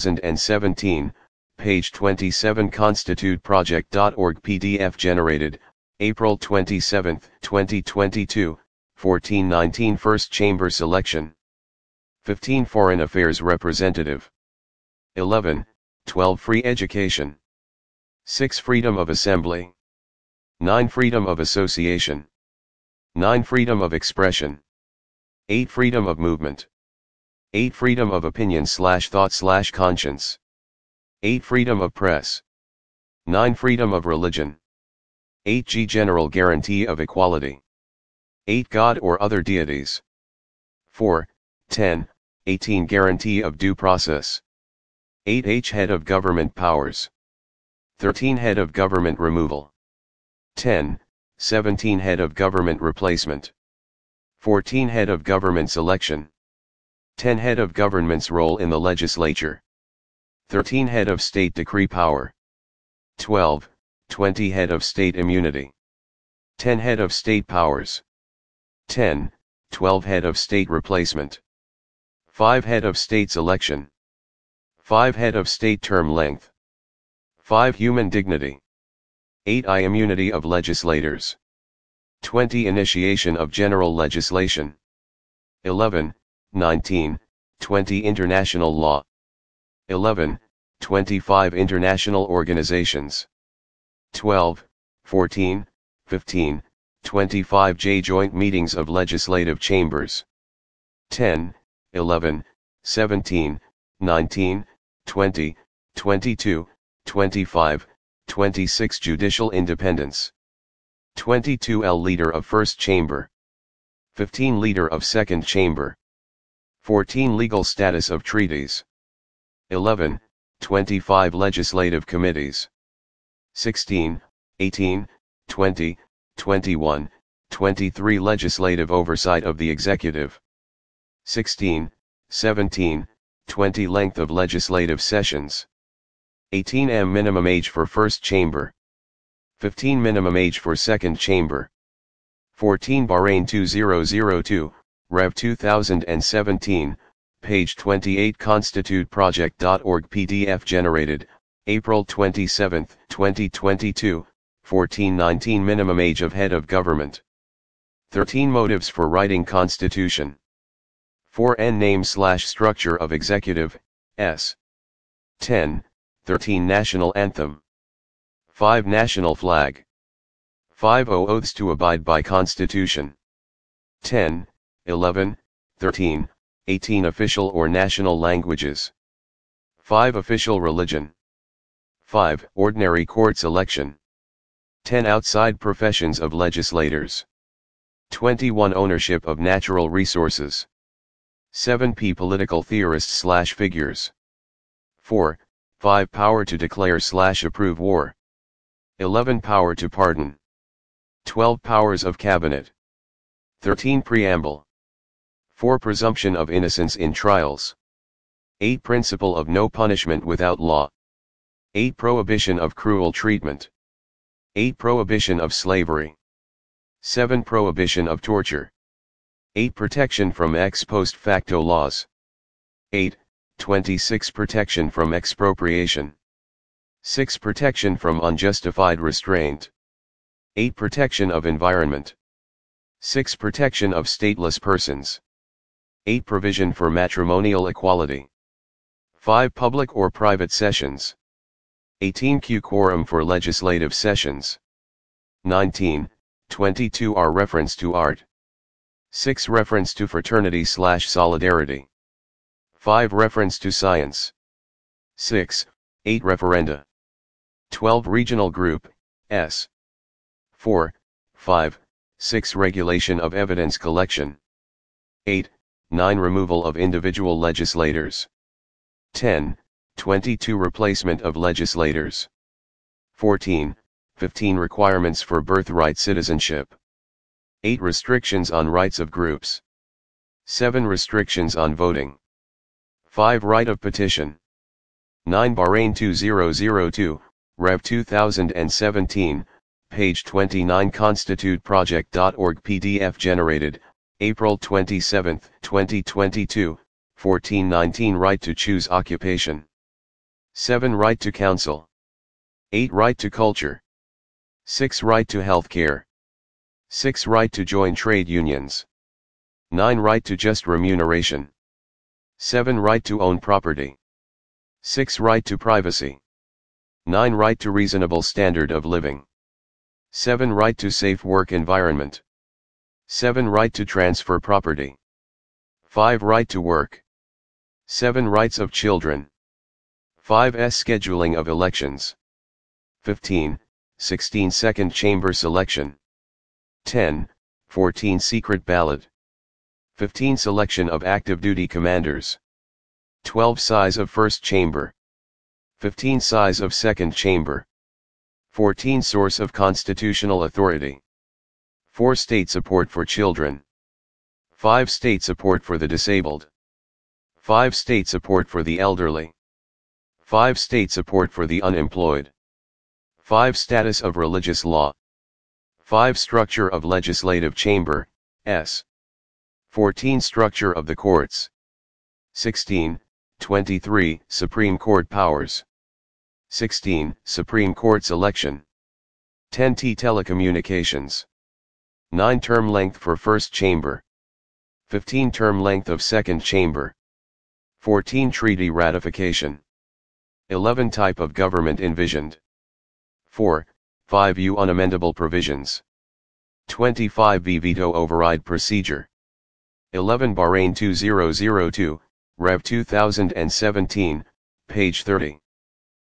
2017, page 27 constituteproject.org PDF generated, April 27, 2022, 1419 First Chamber selection. 15 Foreign Affairs Representative. 11, 12 Free education. 6 Freedom of assembly. 9 Freedom of association. 9 Freedom of expression. 8 Freedom of movement. 8 Freedom of opinion/thought/conscience. 8 Freedom of press. 9 Freedom of religion. 8 G General guarantee of equality. 8 God or other deities. 4, 10, 18 Guarantee of due process. 8 H Head of government powers. 13 Head of government removal. 10, 17 Head of government replacement. 14 Head of government's election. 10 Head of government's role in the legislature. 13 Head of state decree power. 12, 20 Head of state immunity. 10 Head of state powers. 10, 12 Head of state replacement. 5 Head of state's election. 5 Head of state term length. 5 Human dignity. 8 I immunity of legislators. 20 Initiation of general legislation. 11, 19, 20 International law. 11, 25 International organizations. 12, 14, 15, 25 J Joint meetings of legislative chambers. 10, 11, 17, 19, 20, 22, 25, 26 Judicial independence. 22 L Leader of First Chamber. 15 Leader of Second Chamber. 14 Legal status of treaties. 11, 25 Legislative committees. 16, 18, 20, 21, 23 Legislative oversight of the executive. 16, 17, 20 Length of legislative sessions. 18 M Minimum age for first chamber. 15 Minimum age for second chamber. 14 Bahrain 2002, Rev 2017, page 28 constituteproject.org PDF generated, April 27, 2022, 1419 Minimum age of head of government. 13 Motives for writing constitution. 4 Name/structure of executive, S. 10, 13 National anthem. 5 National flag. 5 Oaths to abide by constitution. 10, 11, 13, 18 Official or national languages. 5 Official religion. 5 Ordinary courts election. 10 Outside professions of legislators. 21 Ownership of natural resources. 7p political theorists/figures. 4. 5 power to declare/approve war. 11 power to pardon. 12 powers of cabinet. 13 preamble. 4 presumption of innocence in trials. 8 principle of no punishment without law. 8 prohibition of cruel treatment. 8 prohibition of slavery. 7 prohibition of torture. 8 protection from ex post facto laws. 8. 26 protection from expropriation. 6 protection from unjustified restraint. 8 protection of environment. 6 protection of stateless persons. 8 provision for matrimonial equality. 5 public or private sessions. 18q quorum for legislative sessions. 19, 22 are reference to art. 6 reference to fraternity/solidarity. 5 reference to science. 6, 8 referenda. 12 regional group, S. 4, 5, 6 regulation of evidence collection. 8, 9 removal of individual legislators. 10, 22 replacement of legislators. 14, 15 requirements for birthright citizenship. 8 restrictions on rights of groups. 7 restrictions on voting. 5 right of petition. 9 Bahrain 2002, Rev 2017, page 29 constituteproject.org PDF generated, April 27, 2022, 1419 Right to choose occupation. 7 Right to counsel. 8 Right to culture. 6 Right to health care. 6 Right to join trade unions. 9 Right to just remuneration. 7 Right to own property. 6 Right to privacy. 9 Right to reasonable standard of living. 7 Right to safe work environment. 7 Right to transfer property. 5 Right to work. 7 Rights of children. 5 scheduling of elections. 15, 16 second chamber selection. 10, 14 secret ballot. 15 selection of active duty commanders. 12 size of first chamber. 15 size of second chamber. 14 source of constitutional authority. 4 state support for children. 5 state support for the disabled. 5 state support for the elderly. 5 state support for the unemployed. 5 status of religious law. 5 structure of legislative chamber, S. 14 structure of the courts. 16, 23 Supreme Court powers. 16 Supreme Court's election. 10t telecommunications. 9 term length for first chamber. 15 term length of second chamber. 14 treaty ratification. 11 type of government envisioned. 4, 5u unamendable provisions. 25v veto override procedure. 11 Bahrain 2002, Rev 2017, page 30.